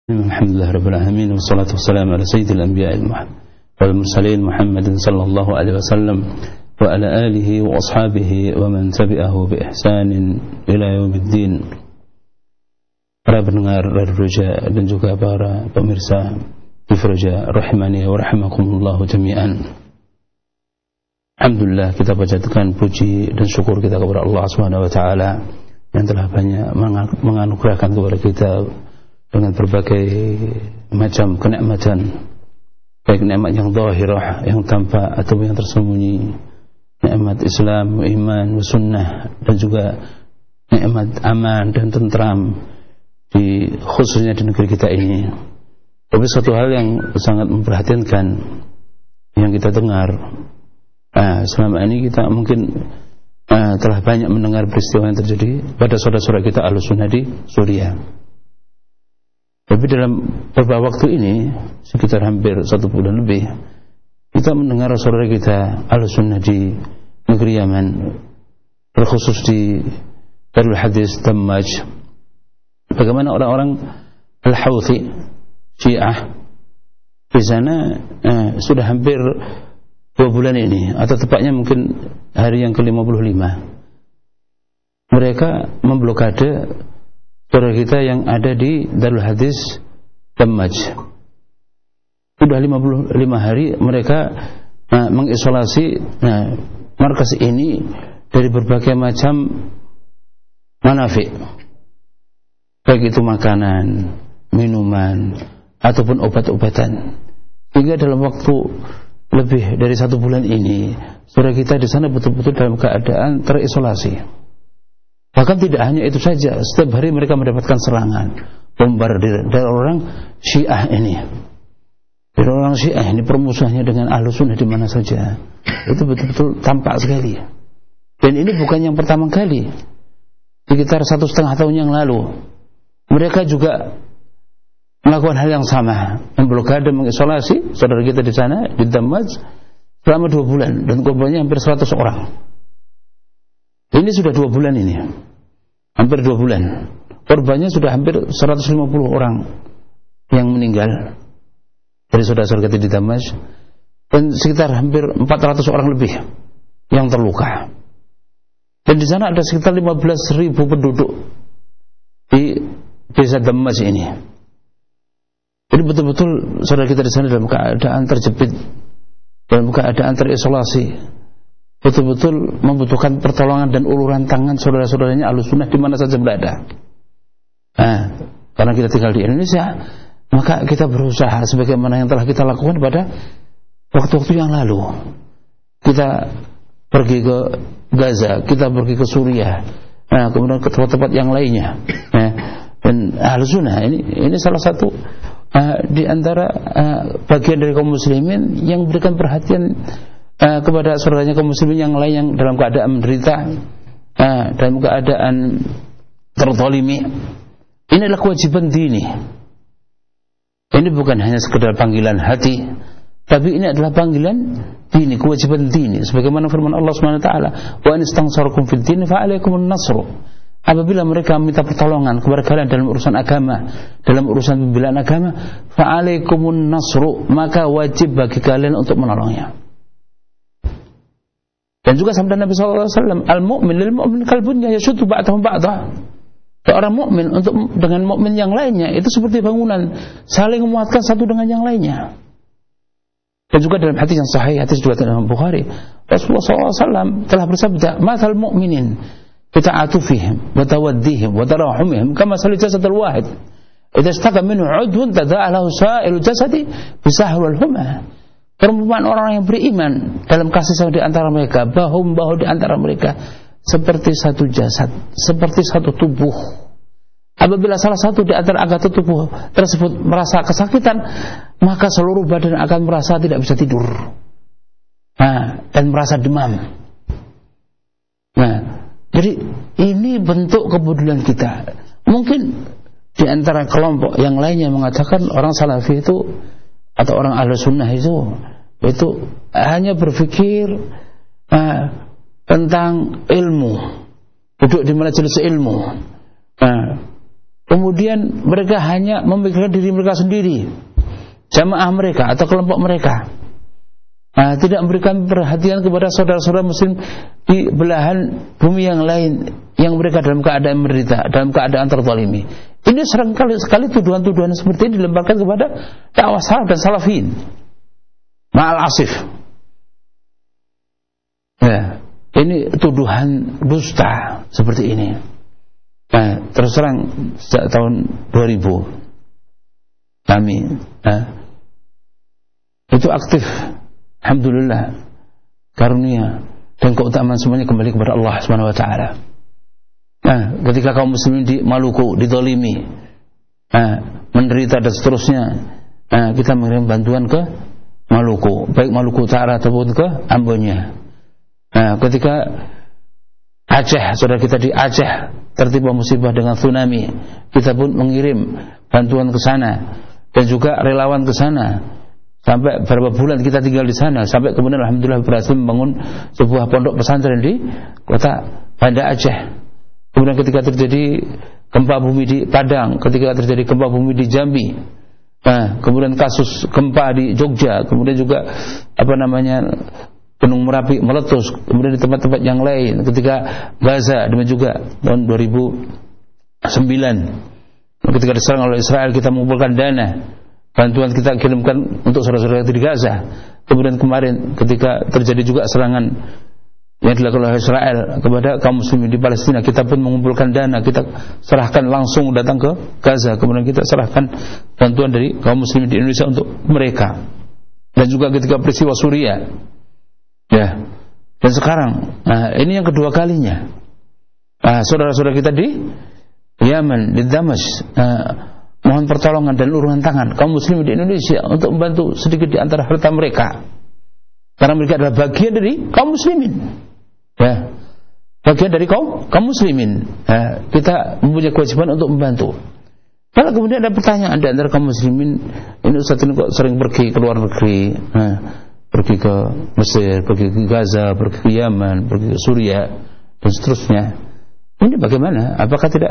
Alhamdulillah Rabbil Alamin, wassalatu wassalamu ala sayyidil anbiya wal mursalin Muhammadin sallallahu alaihi wasallam wa ala alihi wa ashabihi wa man tabi'ahu bi ihsanin ila yaumiddin. Para pendengar Radio Roja dan juga para pemirsa TV Roja rahimani wa rahimakumullah jami'an. Alhamdulillah, kita panjatkan puji dan syukur kita kepada Allah Subhanahu wa taala yang telah banyak menganugerahkan kepada kita dengan berbagai macam kenikmatan, baik nikmat yang zahirah, yang tampak atau yang tersembunyi, nikmat Islam, iman, sunnah, dan juga nikmat aman dan tentram khususnya di negeri kita ini. Tapi satu hal yang sangat memprihatinkan yang kita dengar, selama ini kita mungkin telah banyak mendengar peristiwa yang terjadi pada saudara-saudara kita Ahlussunnah di Suriah. Tapi dalam beberapa waktu ini, sekitar hampir 1 bulan lebih, kita mendengar saudara kita Ahlussunnah di negeri Yaman, terkhusus di Darul Hadis Dammaj, bagaimana orang-orang Al-Houthi Syiah di sana sudah hampir 2 bulan ini, atau tepatnya mungkin hari yang ke-55, mereka memblokade saudara kita yang ada di Darul Hadis Dammaj. Sudah 55 hari mereka mengisolasi markas ini dari berbagai macam manafik, baik itu makanan, minuman, ataupun obat-obatan. Sehingga dalam waktu lebih dari 1 bulan ini, saudara kita di sana betul-betul dalam keadaan terisolasi. Bahkan tidak hanya itu saja, setiap hari mereka mendapatkan serangan, bombardir dari orang Syiah ini. Dari orang Syiah ini permusuhannya dengan Ahlussunnah di mana saja. Itu betul-betul tampak sekali. Dan ini bukan yang pertama kali. Sekitar 1,5 tahun yang lalu, mereka juga melakukan hal yang sama, memblokade, mengisolasi saudara kita di sana di Dammaj selama 2 bulan, dan korbannya hampir 100 orang. Ini sudah 2 bulan ini, hampir 2 bulan. Korbannya sudah hampir 150 orang yang meninggal dari saudara-saudara kita di Dammaj, dan sekitar hampir 400 orang lebih yang terluka. Dan di sana ada sekitar 15.000 penduduk di desa Dammaj ini. Jadi betul-betul saudara kita di sana dalam keadaan terjepit, dalam keadaan terisolasi, betul-betul membutuhkan pertolongan dan uluran tangan saudara-saudaranya Ahlussunnah di mana saja berada. Karena kita tinggal di Indonesia, maka kita berusaha sebagaimana yang telah kita lakukan pada waktu-waktu yang lalu. Kita pergi ke Gaza, kita pergi ke Suriah, kemudian ke tempat-tempat yang lainnya. Dan Ahlussunnah ini salah satu di antara bagian dari kaum muslimin yang memberikan perhatian kepada saudaranya kaum muslimin yang lain yang dalam keadaan menderita, dalam keadaan terzalimi. Ini adalah kewajiban dini. Ini bukan hanya sekedar panggilan hati, tapi ini adalah panggilan dini, kewajiban dini. Sebagaimana firman Allah Subhanahu wa taala, "Wa in istansarakum fid din fa 'alaikumun nasr." Apabila mereka minta pertolongan kepada kalian dalam urusan agama, dalam urusan pembelaan agama, fa 'alaikumun nasr, maka wajib bagi kalian untuk menolongnya. Dan juga sabda Nabi SAW, al-mu'min lil-mu'min kalbunya yashuddu ba'dahum ba'dah. Seorang mukmin dengan mukmin yang lainnya itu seperti bangunan, saling menguatkan satu dengan yang lainnya. Dan juga dalam hadis yang sahih, hadis riwayat Imam Bukhari, Rasulullah SAW telah bersabda, "Mathal mu'minin fi ta'atufihim wa tawaddihim wa tarahumihim kama sal jasadul wahid. Idza istaka minhu 'udwun tada'a lahu sa'ilu jasadi bisahwi wal humma." Perumpamaan orang yang beriman dalam kasih sayang di antara mereka, bahu-membahu di antara mereka, seperti satu jasad, seperti satu tubuh. Apabila salah satu di antara anggota tubuh tersebut merasa kesakitan, maka seluruh badan akan merasa tidak bisa tidur, dan merasa demam. Jadi ini bentuk kepedulian kita. Mungkin di antara kelompok yang lainnya mengatakan orang Salafi itu atau orang Ahlussunnah itu hanya berpikir tentang ilmu, duduk di majelis ilmu, kemudian mereka hanya memikirkan diri mereka sendiri, jamaah mereka atau kelompok mereka, tidak memberikan perhatian kepada saudara-saudara muslim di belahan bumi yang lain yang mereka dalam keadaan menderita, dalam keadaan terzalimi. Ini sering sekali tuduhan-tuduhan seperti ini dilemparkan kepada dakwah salaf dan salafin. Ma'al asif. Ya, ini tuduhan dusta seperti ini. Terus terang sejak tahun 2000 kami itu aktif, alhamdulillah, karunia dan keutamaan semuanya kembali kepada Allah Subhanahu wa taala. Ketika kaum muslimin di Maluku dizalimi, menderita dan seterusnya, kita mengirim bantuan ke Maluku, baik Maluku Utara ataupun ke Ambonnya. Ketika Aceh, saudara kita di Aceh tertimpa musibah dengan tsunami, kita pun mengirim bantuan ke sana dan juga relawan ke sana. Sampai beberapa bulan kita tinggal di sana, sampai kemudian alhamdulillah berhasil membangun sebuah pondok pesantren di kota Banda Aceh. Kemudian ketika terjadi gempa bumi di Padang, ketika terjadi gempa bumi di Jambi, kemudian kasus gempa di Jogja, kemudian juga Gunung Merapi meletus, kemudian di tempat-tempat yang lain, ketika Gaza, demikian juga tahun 2009 ketika diserang oleh Israel, kita mengumpulkan dana, bantuan kita kirimkan untuk saudara-saudara di Gaza. Kemudian kemarin ketika terjadi juga serangan yang dilakukan oleh Israel kepada kaum muslimin di Palestina, kita pun mengumpulkan dana, kita serahkan langsung datang ke Gaza, kemudian kita serahkan bantuan dari kaum muslimin di Indonesia untuk mereka. Dan juga ketika peristiwa Suriah, ya, dan sekarang ini yang kedua kalinya, saudara-saudara kita di Yaman, di Damas, mohon pertolongan dan uluran tangan kaum muslimin di Indonesia untuk membantu sedikit di antara harta mereka, karena mereka adalah bagian dari kaum muslimin, ya, bagian dari kaum muslimin. Kita mempunyai kewajiban untuk membantu. Kalau kemudian ada pertanyaan di antara kaum muslimin, ini Ustaz ini kok sering pergi ke luar negeri, pergi ke Mesir, pergi ke Gaza, pergi ke Yaman, pergi ke Suriah dan seterusnya. Ini bagaimana? Apakah tidak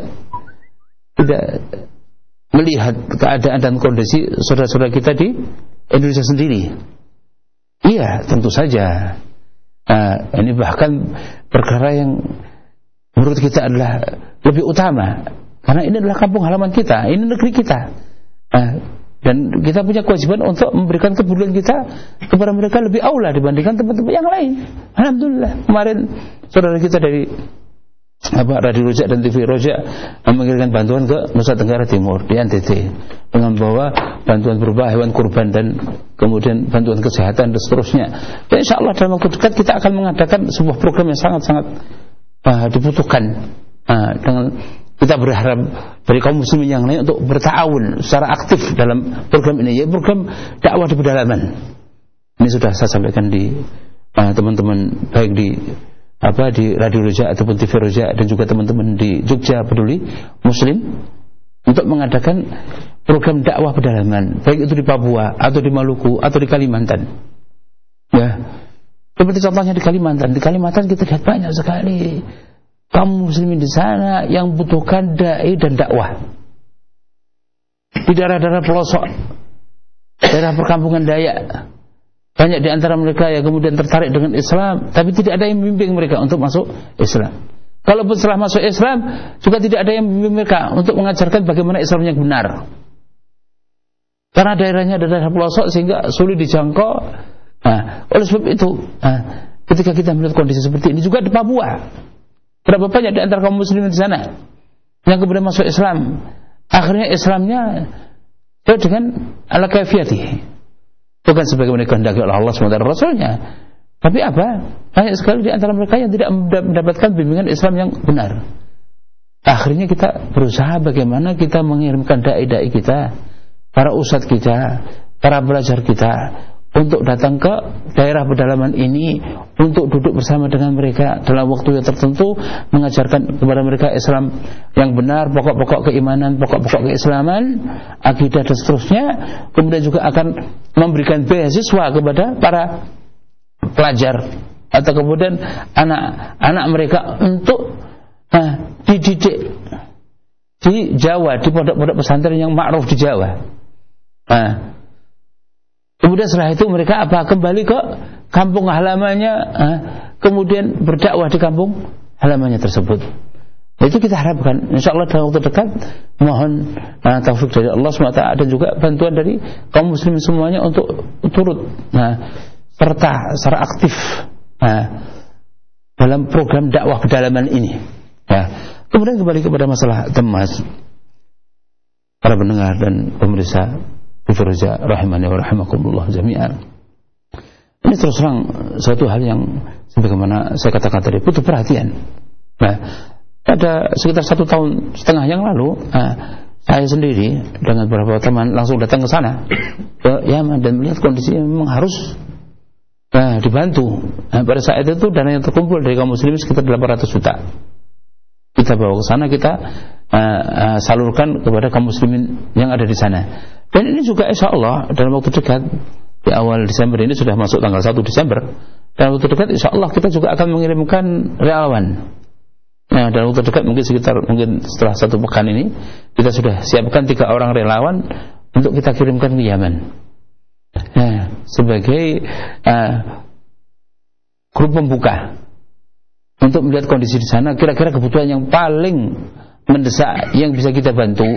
melihat keadaan dan kondisi saudara-saudara kita di Indonesia sendiri? Iya, tentu saja. Ini bahkan perkara yang menurut kita adalah lebih utama, karena ini adalah kampung halaman kita, ini negeri kita. Dan kita punya kewajiban untuk memberikan kepedulian kita kepada mereka lebih aula dibandingkan tempat-tempat yang lain. Alhamdulillah, kemarin saudara kita dari Radio Roja dan TV Roja mengirimkan bantuan ke Nusa Tenggara Timur di NTT dengan membawa bantuan berupa hewan kurban dan kemudian bantuan kesehatan dan seterusnya. Dan insya Allah dalam waktu dekat kita akan mengadakan sebuah program yang sangat-sangat dibutuhkan. Dengan kita berharap dari kaum muslimin yang lain untuk berta'awun secara aktif dalam program ini, yaitu program dakwah di pedalaman. Ini sudah saya sampaikan di teman-teman baik di Radio Roja ataupun TV Roja dan juga teman-teman di Jogja Peduli Muslim untuk mengadakan program dakwah pedalaman, baik itu di Papua atau di Maluku atau di Kalimantan. Ya, seperti contohnya di Kalimantan. Di Kalimantan kita lihat banyak sekali kaum muslimin di sana yang membutuhkan dai dan dakwah. Di daerah-daerah pelosok, daerah perkampungan Dayak, banyak di antara mereka yang kemudian tertarik dengan Islam, tapi tidak ada yang membimbing mereka untuk masuk Islam. Kalaupun setelah masuk Islam, juga tidak ada yang membimbing mereka untuk mengajarkan bagaimana Islam yang benar. Karena daerahnya daerah pelosok sehingga sulit dijangkau. Oleh sebab itu, ketika kita melihat kondisi seperti ini juga di Papua, berapa banyak di antara kaum muslimin di sana yang kemudian masuk Islam, akhirnya Islamnya dengan ala kaifiyati, bukan sebagaimana kehendaki oleh Allah SWT Rasulnya. Tapi banyak sekali di antara mereka yang tidak mendapatkan bimbingan Islam yang benar. Akhirnya kita berusaha bagaimana kita mengirimkan dai-dai kita, para ustadz kita, para belajar kita untuk datang ke daerah pedalaman ini, untuk duduk bersama dengan mereka dalam waktu yang tertentu, mengajarkan kepada mereka Islam yang benar, pokok-pokok keimanan, pokok-pokok keislaman, akidah dan seterusnya. Kemudian juga akan memberikan beasiswa kepada para pelajar atau kemudian anak-anak mereka untuk dididik di Jawa, di pondok-pondok pesantren yang ma'ruf di Jawa. Nah, kemudian setelah itu mereka kembali ke kampung halamannya, kemudian berdakwah di kampung halamannya tersebut. Itu kita harapkan, insyaallah dalam waktu dekat, mohon taufik dari Allah SWT dan juga bantuan dari kaum muslimin semuanya untuk turut serta secara aktif dalam program dakwah pedalaman ini. Kemudian kembali kepada masalah Dammas, para pendengar dan pemirsa Firza rahimani wa rahimakumullah jami'an. Ini terus terang suatu hal yang sebagaimana saya katakan tadi butuh perhatian. Pada sekitar 1,5 tahun yang lalu, saya sendiri dengan beberapa teman langsung datang ke sana, ke Yaman, dan melihat kondisi yang memang harus dibantu. Pada saat itu dana yang terkumpul dari kaum muslimin sekitar 800 juta. Kita bawa ke sana, kita salurkan kepada kaum muslimin yang ada di sana. Dan ini juga insya Allah dalam waktu dekat, di awal Desember ini sudah masuk tanggal 1 Desember, dalam waktu dekat insya Allah kita juga akan mengirimkan relawan. Dalam waktu dekat mungkin setelah 1 pekan ini kita sudah siapkan 3 orang relawan untuk kita kirimkan ke Yaman sebagai grup pembuka untuk melihat kondisi di sana, kira-kira kebutuhan yang paling mendesak yang bisa kita bantu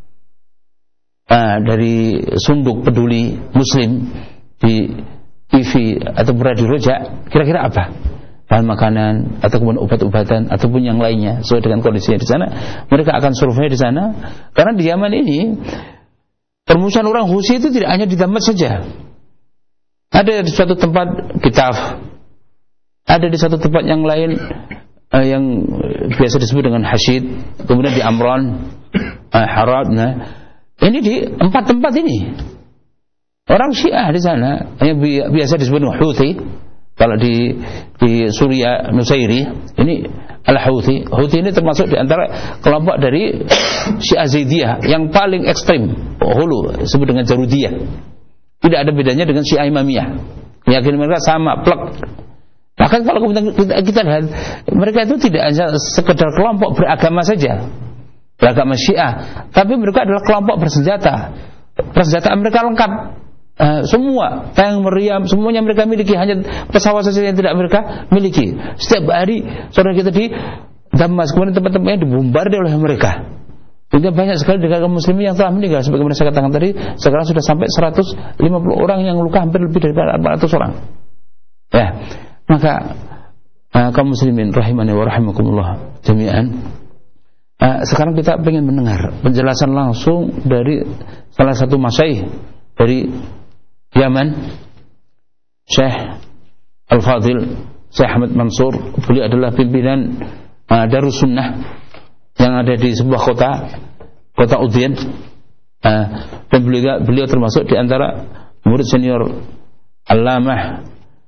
dari Sunduk Peduli Muslim di TV ataupun Radio Roja, kira-kira apa? Bahan makanan ataupun obat-obatan ataupun yang lainnya sesuai dengan kondisinya di sana. Mereka akan survei di sana, karena di Yaman ini permusuhan orang Husi itu tidak hanya di Dammas saja. Ada di suatu tempat Kitaf, ada di satu tempat yang lain yang biasa disebut dengan Hasyid, kemudian di Amran, Harad. Ini di 4 tempat ini orang Syiah di sana yang biasa disebut Houthi. Kalau di Suriah Nusairi, ini Al-Houthi. Houthi ini termasuk di antara kelompok dari Syiah Zaidiyah yang paling ekstrim, hulu, disebut dengan Jarudiyah. Tidak ada bedanya dengan Syiah Imamiyah. Keyakinan mereka sama, plek. Bahkan kalau kita lihat, mereka itu tidak hanya sekedar kelompok beragama saja, beragama Syiah, tapi mereka adalah kelompok bersenjata. Persenjataan mereka lengkap. Semua tank meriam semuanya mereka miliki, hanya pesawat saja yang tidak mereka miliki. Setiap hari saudara kita di Dammas, kemudian tempat-tempatnya dibombardir oleh mereka. Sehingga banyak sekali dari kaum muslimin yang telah meninggal. Sebagaimana saya katakan tadi, sekarang sudah sampai 150 orang yang luka, hampir lebih dari 400 orang. Maka kaum muslimin rahimani wa rahimakumullah jami'an, sekarang kita ingin mendengar penjelasan langsung dari salah satu masyaikh dari Yaman, Syekh Al-Fadil, Syekh Ahmad Mansur. Beliau adalah pimpinan Darus Sunnah yang ada di sebuah kota Udin, dan beliau termasuk di antara murid senior Allamah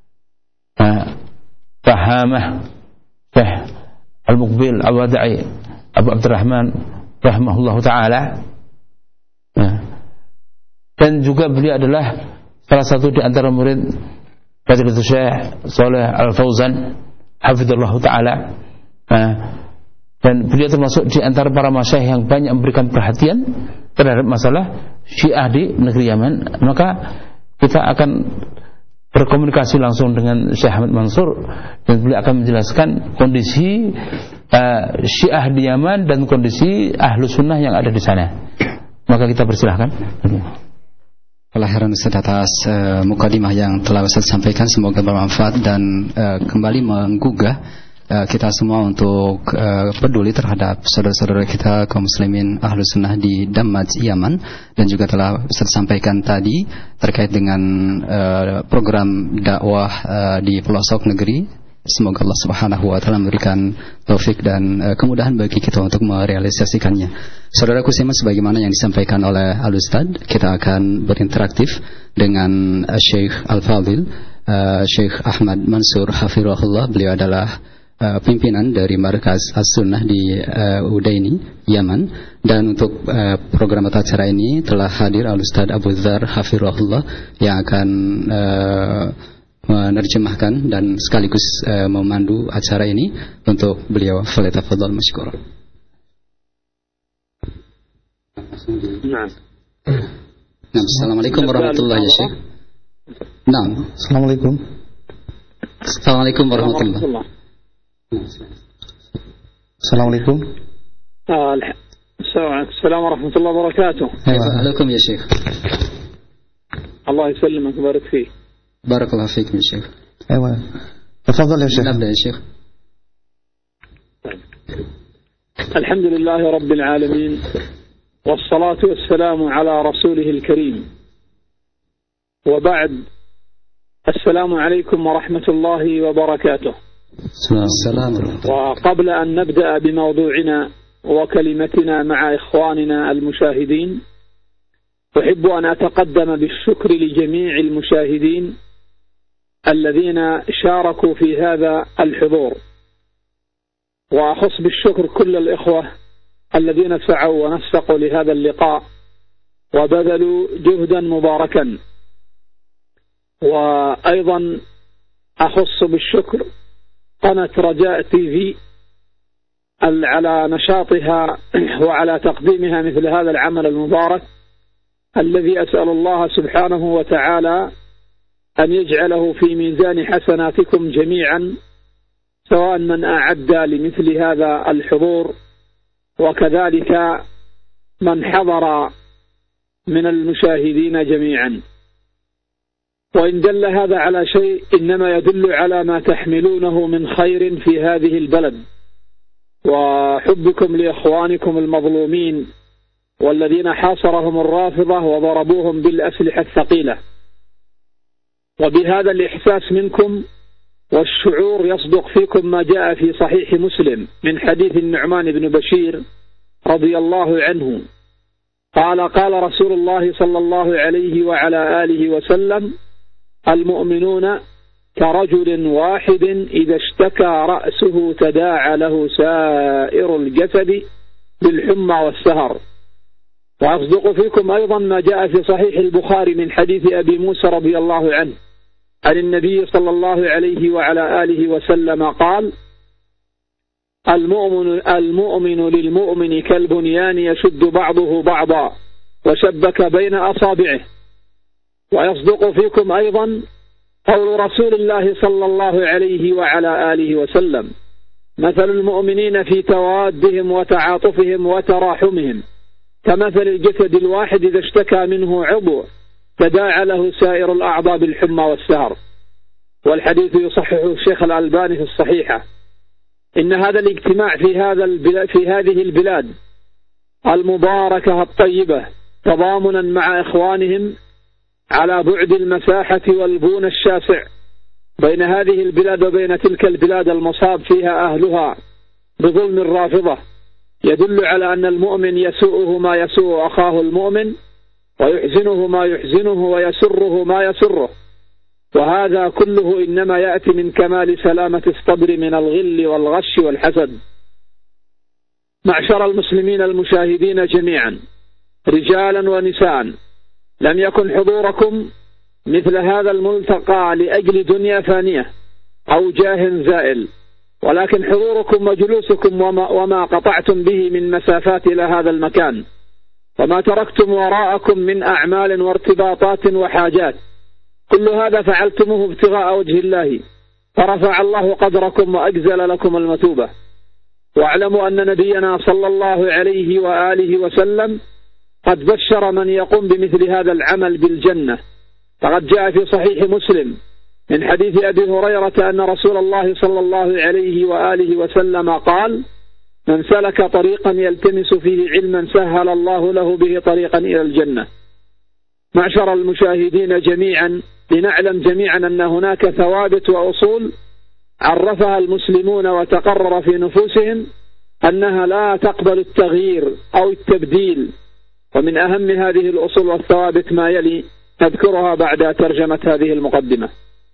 Fahamah Syekh Al-Muqbil Al-Wada'i Abu Abdurrahman rahimahullahu ta'ala. Dan juga beliau adalah salah satu di antara murid Fadilatul Syekh Saleh Al-Fauzan hafizallahu ta'ala. Dan beliau termasuk di antara para masyayikh yang banyak memberikan perhatian terhadap masalah Syiah di negeri Yaman. Maka kita akan berkomunikasi langsung dengan Syekh Ahmad Mansur, dan beliau akan menjelaskan kondisi Syiah di Yaman dan kondisi Ahlus Sunnah yang ada di sana. Maka kita persilahkan. Kelahiran Ustaz atas mukadimah yang telah Ustaz sampaikan, semoga bermanfaat dan kembali menggugah kita semua untuk peduli terhadap saudara-saudara kita kaum muslimin Ahlus Sunnah di Dammas, Yaman. Dan juga telah Ustaz sampaikan tadi terkait dengan program dakwah di pelosok negeri. Semoga Allah Subhanahu wa taala memberikan taufik dan kemudahan bagi kita untuk merealisasikannya. Saudaraku simak sebagaimana yang disampaikan oleh Al-Ustaz, kita akan berinteraktif dengan Syekh Al-Fadil, Syekh Ahmad Mansur hafizahullah. Beliau adalah pimpinan dari Markaz As-Sunnah di Udaini, Yaman. Dan untuk program atau acara ini telah hadir Al-Ustaz Abu Dzar hafizahullah yang akan menerjemahkan dan sekaligus memandu acara ini. Untuk beliau, falyatafadhal masykuran. نعم. Assalamualaikum warahmatullahi ya Syekh. Naam. Assalamualaikum. Assalamualaikum warahmatullahi. Assalamualaikum. السلام ورحمة الله وبركاته. عليكم يا شيخ. الله يسلمك ويبارك فيك. بارك الله فيك يا شيخ. أيوة. تفضل يا شيخ. نبدأ يا شيخ. الحمد لله رب العالمين والصلاة والسلام على رسوله الكريم وبعد. السلام عليكم ورحمة الله وبركاته. السلام. وقبل أن نبدأ بموضوعنا وكلمتنا مع إخواننا المشاهدين أحب أن أتقدم بالشكر لجميع المشاهدين الذين شاركوا في هذا الحضور، وأخص بالشكر كل الإخوة الذين سعوا ونسقوا لهذا اللقاء وبذلوا جهدا مباركا. وأيضا أخص بالشكر قناة رجاء TV على نشاطها وعلى تقديمها مثل هذا العمل المبارك الذي أسأل الله سبحانه وتعالى أن يجعله في ميزان حسناتكم جميعا، سواء من أعد لمثل هذا الحضور وكذلك من حضر من المشاهدين جميعا. وإن دل هذا على شيء إنما يدل على ما تحملونه من خير في هذه البلد وحبكم لإخوانكم المظلومين والذين حاصرهم الرافضة وضربوهم بالأسلحة الثقيلة. وبهذا الإحساس منكم والشعور يصدق فيكم ما جاء في صحيح مسلم من حديث النعمان بن بشير رضي الله عنه قال: قال رسول الله صلى الله عليه وعلى آله وسلم: المؤمنون كرجل واحد إذا اشتكى رأسه تداعى له سائر الجسد بالحمى والسهر. وأصدق فيكم أيضا ما جاء في صحيح البخاري من حديث أبي موسى رضي الله عنه عن النبي صلى الله عليه وعلى آله وسلم قال: المؤمن للمؤمن كالبنيان يشد بعضه بعضا وشبك بين أصابعه. ويصدق فيكم أيضا قول رسول الله صلى الله عليه وعلى آله وسلم: مثل المؤمنين في توادهم وتعاطفهم وتراحمهم كمثل الجسد الواحد إذا اشتكى منه عضو تداعى له سائر الأعضاء بالحمى والسهر. والحديث يصححه الشيخ الألباني في الصحيحة. إن هذا الاجتماع في هذه البلاد المباركة الطيبة تضامنا مع إخوانهم على بعد المساحة والبون الشاسع بين هذه البلاد وبين تلك البلاد المصاب فيها أهلها بظلم الرافضة يدل على أن المؤمن يسوءه ما يسوء أخاه المؤمن، ويحزنه ما يحزنه، ويسره ما يسره. وهذا كله إنما يأتي من كمال سلامة الصدر من الغل والغش والحسد. معشر المسلمين المشاهدين جميعا رجالا ونساء، لم يكن حضوركم مثل هذا الملتقى لأجل دنيا فانية أو جاه زائل، ولكن حضوركم وجلوسكم وما قطعتم به من مسافات إلى هذا المكان، وما تركتم وراءكم من أعمال وارتباطات وحاجات، كل هذا فعلتموه ابتغاء وجه الله، فرفع الله قدركم وأجزل لكم المثوبة. واعلموا أن نبينا صلى الله عليه وآله وسلم قد بشر من يقوم بمثل هذا العمل بالجنة. فقد جاء في صحيح مسلم من حديث أبي هريرة أن رسول الله صلى الله عليه وآله وسلم قال: من سلك طريقا يلتمس فيه علما سهل الله له به طريقا إلى الجنة. معشر المشاهدين جميعا، لنعلم جميعا أن هناك ثوابت وأصول عرفها المسلمون وتقرر في نفوسهم أنها لا تقبل التغيير أو التبديل. ومن أهم هذه الأصول والثوابت ما يلي، نذكرها بعد ترجمة هذه المقدمة.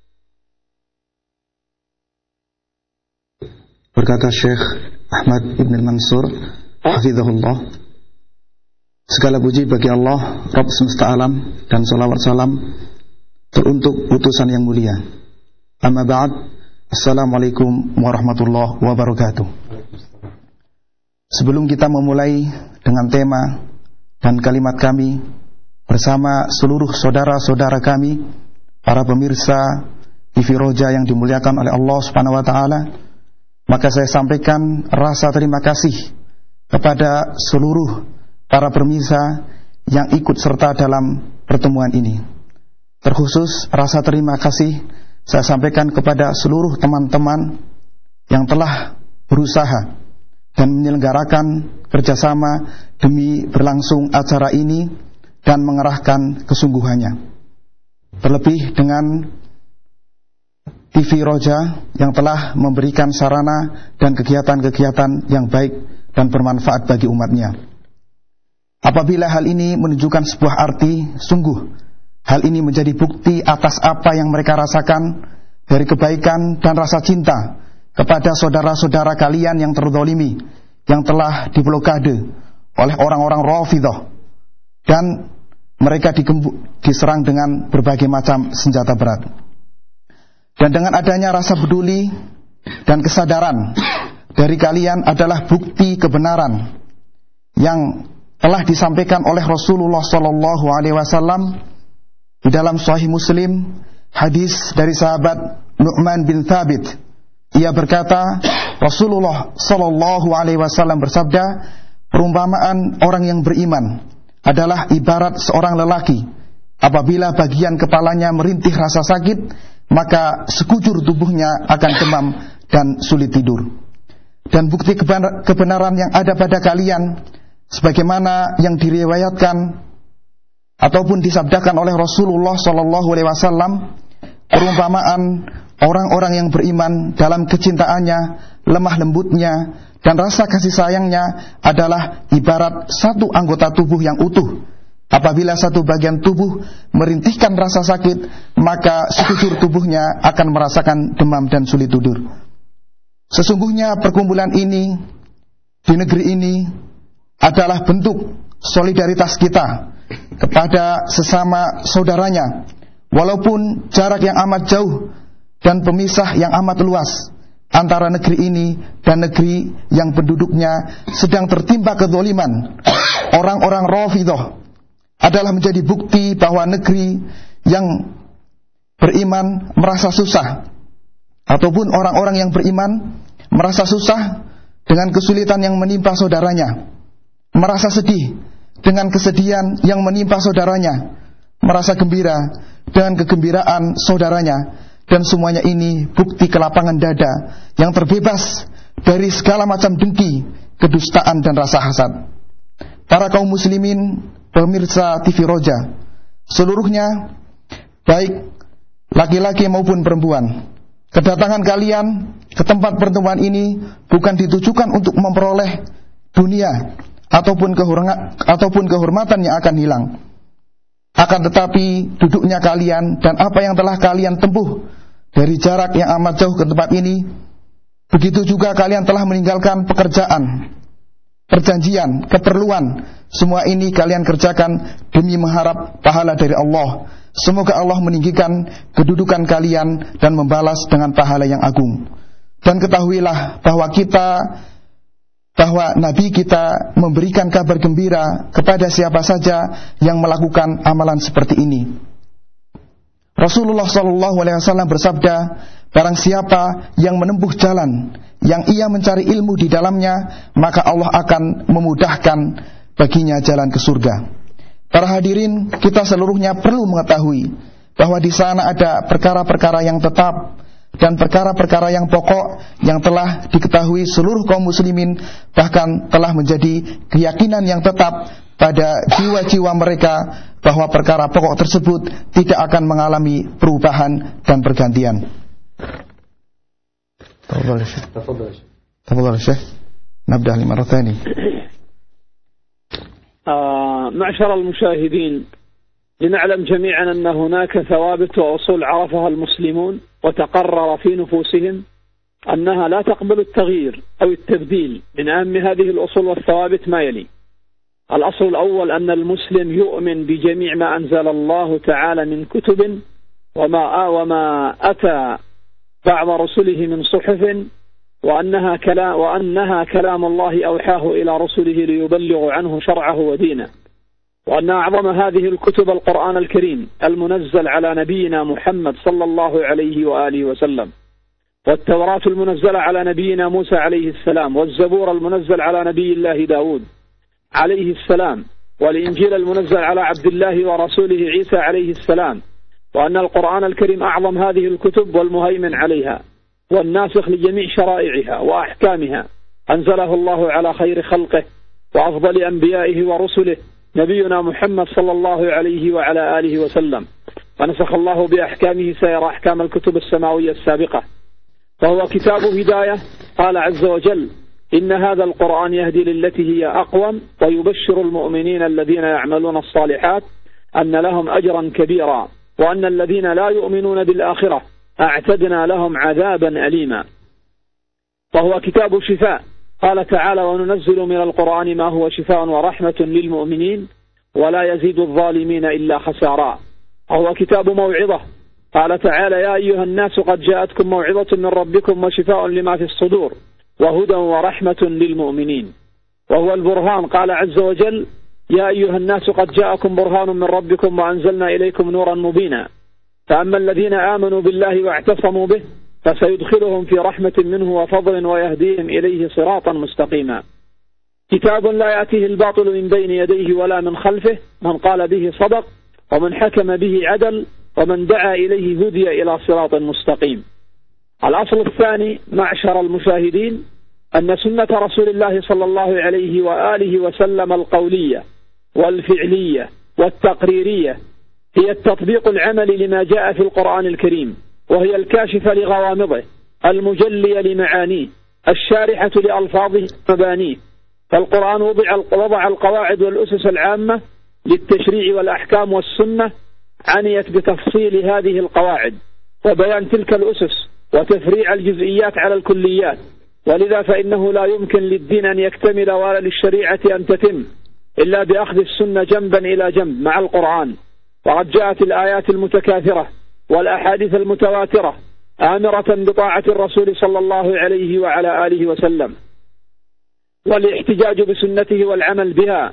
Berkata Syekh Ahmad Ibn Mansur hafizahullah, segala puji bagi Allah Rabb semesta alam, dan salawat salam teruntuk utusan yang mulia. Amma ba'd. Assalamualaikum warahmatullahi wabarakatuh. Sebelum kita memulai dengan tema dan kalimat kami bersama seluruh saudara-saudara kami, para pemirsa TV Roja yang dimuliakan oleh Allah Subhanahu wa taala, maka saya sampaikan rasa terima kasih kepada seluruh para pemirsa yang ikut serta dalam pertemuan ini. Terkhusus rasa terima kasih saya sampaikan kepada seluruh teman-teman yang telah berusaha dan menyelenggarakan kerjasama demi berlangsung acara ini dan mengerahkan kesungguhannya. Terlebih dengan TV Roja yang telah memberikan sarana dan kegiatan-kegiatan yang baik dan bermanfaat bagi umatnya. Apabila hal ini menunjukkan sebuah arti, sungguh hal ini menjadi bukti atas apa yang mereka rasakan dari kebaikan dan rasa cinta kepada saudara-saudara kalian yang terzalimi, yang telah diblokade oleh orang-orang Rafidhah, dan mereka diserang dengan berbagai macam senjata berat. Dan dengan adanya rasa peduli dan kesadaran dari kalian adalah bukti kebenaran yang telah disampaikan oleh Rasulullah SAW di dalam Sahih Muslim, hadis dari sahabat Nu'man bin Thabit. Ia berkata, Rasulullah SAW bersabda, perumpamaan orang yang beriman adalah ibarat seorang lelaki. Apabila bagian kepalanya merintih rasa sakit, maka sekujur tubuhnya akan demam dan sulit tidur. Dan bukti kebenaran yang ada pada kalian, sebagaimana yang diriwayatkan ataupun disabdakan oleh Rasulullah SAW, perumpamaan orang-orang yang beriman dalam kecintaannya, lemah lembutnya, dan rasa kasih sayangnya adalah ibarat satu anggota tubuh yang utuh. Apabila satu bagian tubuh merintihkan rasa sakit, maka sekujur tubuhnya akan merasakan demam dan sulit tidur. Sesungguhnya perkumpulan ini di negeri ini adalah bentuk solidaritas kita kepada sesama saudaranya, walaupun jarak yang amat jauh dan pemisah yang amat luas antara negeri ini dan negeri yang penduduknya sedang tertimpa kezaliman orang-orang Rafidhah, adalah menjadi bukti bahwa negeri yang beriman merasa susah, ataupun orang-orang yang beriman merasa susah dengan kesulitan yang menimpa saudaranya, merasa sedih dengan kesedihan yang menimpa saudaranya, merasa gembira dengan kegembiraan saudaranya, dan semuanya ini bukti kelapangan dada yang terbebas dari segala macam dengki, kedustaan, dan rasa hasad. Para kaum muslimin, pemirsa TV Roja seluruhnya, baik laki-laki maupun perempuan, kedatangan kalian ke tempat pertemuan ini bukan ditujukan untuk memperoleh dunia ataupun kehormatan yang akan hilang. Akan tetapi duduknya kalian dan apa yang telah kalian tempuh dari jarak yang amat jauh ke tempat ini, begitu juga kalian telah meninggalkan pekerjaan, perjanjian, keperluan, semua ini kalian kerjakan demi mengharap pahala dari Allah. Semoga Allah meninggikan kedudukan kalian dan membalas dengan pahala yang agung. Dan ketahuilah bahwa Nabi kita memberikan kabar gembira kepada siapa saja yang melakukan amalan seperti ini. Rasulullah SAW bersabda, barang siapa yang menempuh jalan yang ia mencari ilmu di dalamnya, maka Allah akan memudahkan baginya jalan ke surga. Para hadirin, kita seluruhnya perlu mengetahui bahwa di sana ada perkara-perkara yang tetap dan perkara-perkara yang pokok yang telah diketahui seluruh kaum muslimin, bahkan telah menjadi keyakinan yang tetap pada jiwa-jiwa mereka bahwa perkara pokok tersebut tidak akan mengalami perubahan dan pergantian. Tafadhal Syekh. Nabda al-marrah tsani. معشر المشاهدين، لنعلم جميعا أن هناك ثوابت وأصول عرفها المسلمون وتقرر في نفوسهم أنها لا تقبل التغيير أو التبديل. من أهم هذه الأصول والثوابت ما يلي: الأصل الأول أن المسلم يؤمن بجميع ما أنزل الله تعالى من كتب وما أتى بعض رسله من صحف، وأنها كلام الله أوحاه إلى رسله ليبلغ عنه شرعه ودينه. وأن أعظم هذه الكتب القرآن الكريم المنزل على نبينا محمد صلى الله عليه وآله وسلم، والتوراة المنزلة على نبينا موسى عليه السلام، والزبور المنزل على نبي الله داود عليه السلام، والإنجيل المنزل على عبد الله ورسوله عيسى عليه السلام، وأن القرآن الكريم أعظم هذه الكتب والمهيمن عليها والناسخ لجميع شرائعها وأحكامها، أنزله الله على خير خلقه وأفضل أنبيائه ورسله نبينا محمد صلى الله عليه وعلى آله وسلم، ونسخ الله بأحكامه سائر أحكام الكتب السماوية السابقة، فهو كتاب هداية. قال عز وجل: إن هذا القرآن يهدي للتي هي أقوم ويبشر المؤمنين الذين يعملون الصالحات أن لهم أجرا كبيرا وأن الذين لا يؤمنون بالآخرة أعتدنا لهم عذابا أليما. فهو كتاب شفاء. قال تعالى: وننزل من القرآن ما هو شفاء ورحمة للمؤمنين ولا يزيد الظالمين إلا خسارا. وهو كتاب موعظة. قال تعالى: يا أيها الناس قد جاءتكم موعظة من ربكم وشفاء لما في الصدور وهدى ورحمة للمؤمنين. وهو البرهان. قال عز وجل: يا أيها الناس قد جاءكم برهان من ربكم وأنزلنا إليكم نورا مبينا. فأما الذين آمنوا بالله واعتصموا به فسيدخلهم في رحمة منه وفضل ويهديهم إليه صراطا مستقيما. كتاب لا يأتيه الباطل من بين يديه ولا من خلفه، من قال به صدق ومن حكم به عدل ومن دعا إليه هدي إلى صراط مستقيم. الأصل الثاني معشر المشاهدين أن سنة رسول الله صلى الله عليه وآله وسلم القولية والفعلية والتقريرية هي التطبيق العملي لما جاء في القرآن الكريم، وهي الكاشفة لغوامضه، المجلية لمعانيه، الشارحة لألفاظه ومبانيه. فالقرآن وضع القواعد والأسس العامة للتشريع والأحكام، والسنة عنيت بتفصيل هذه القواعد وبيان تلك الأسس وتفريع الجزئيات على الكليات. ولذا فإنه لا يمكن للدين أن يكتمل ولا للشريعة أن تتم إلا بأخذ السنة جنبا إلى جنب مع القرآن. وقد جاءت الآيات المتكاثرة والأحاديث المتواترة آمرة بطاعة الرسول صلى الله عليه وعلى آله وسلم والاحتجاج بسنته والعمل بها،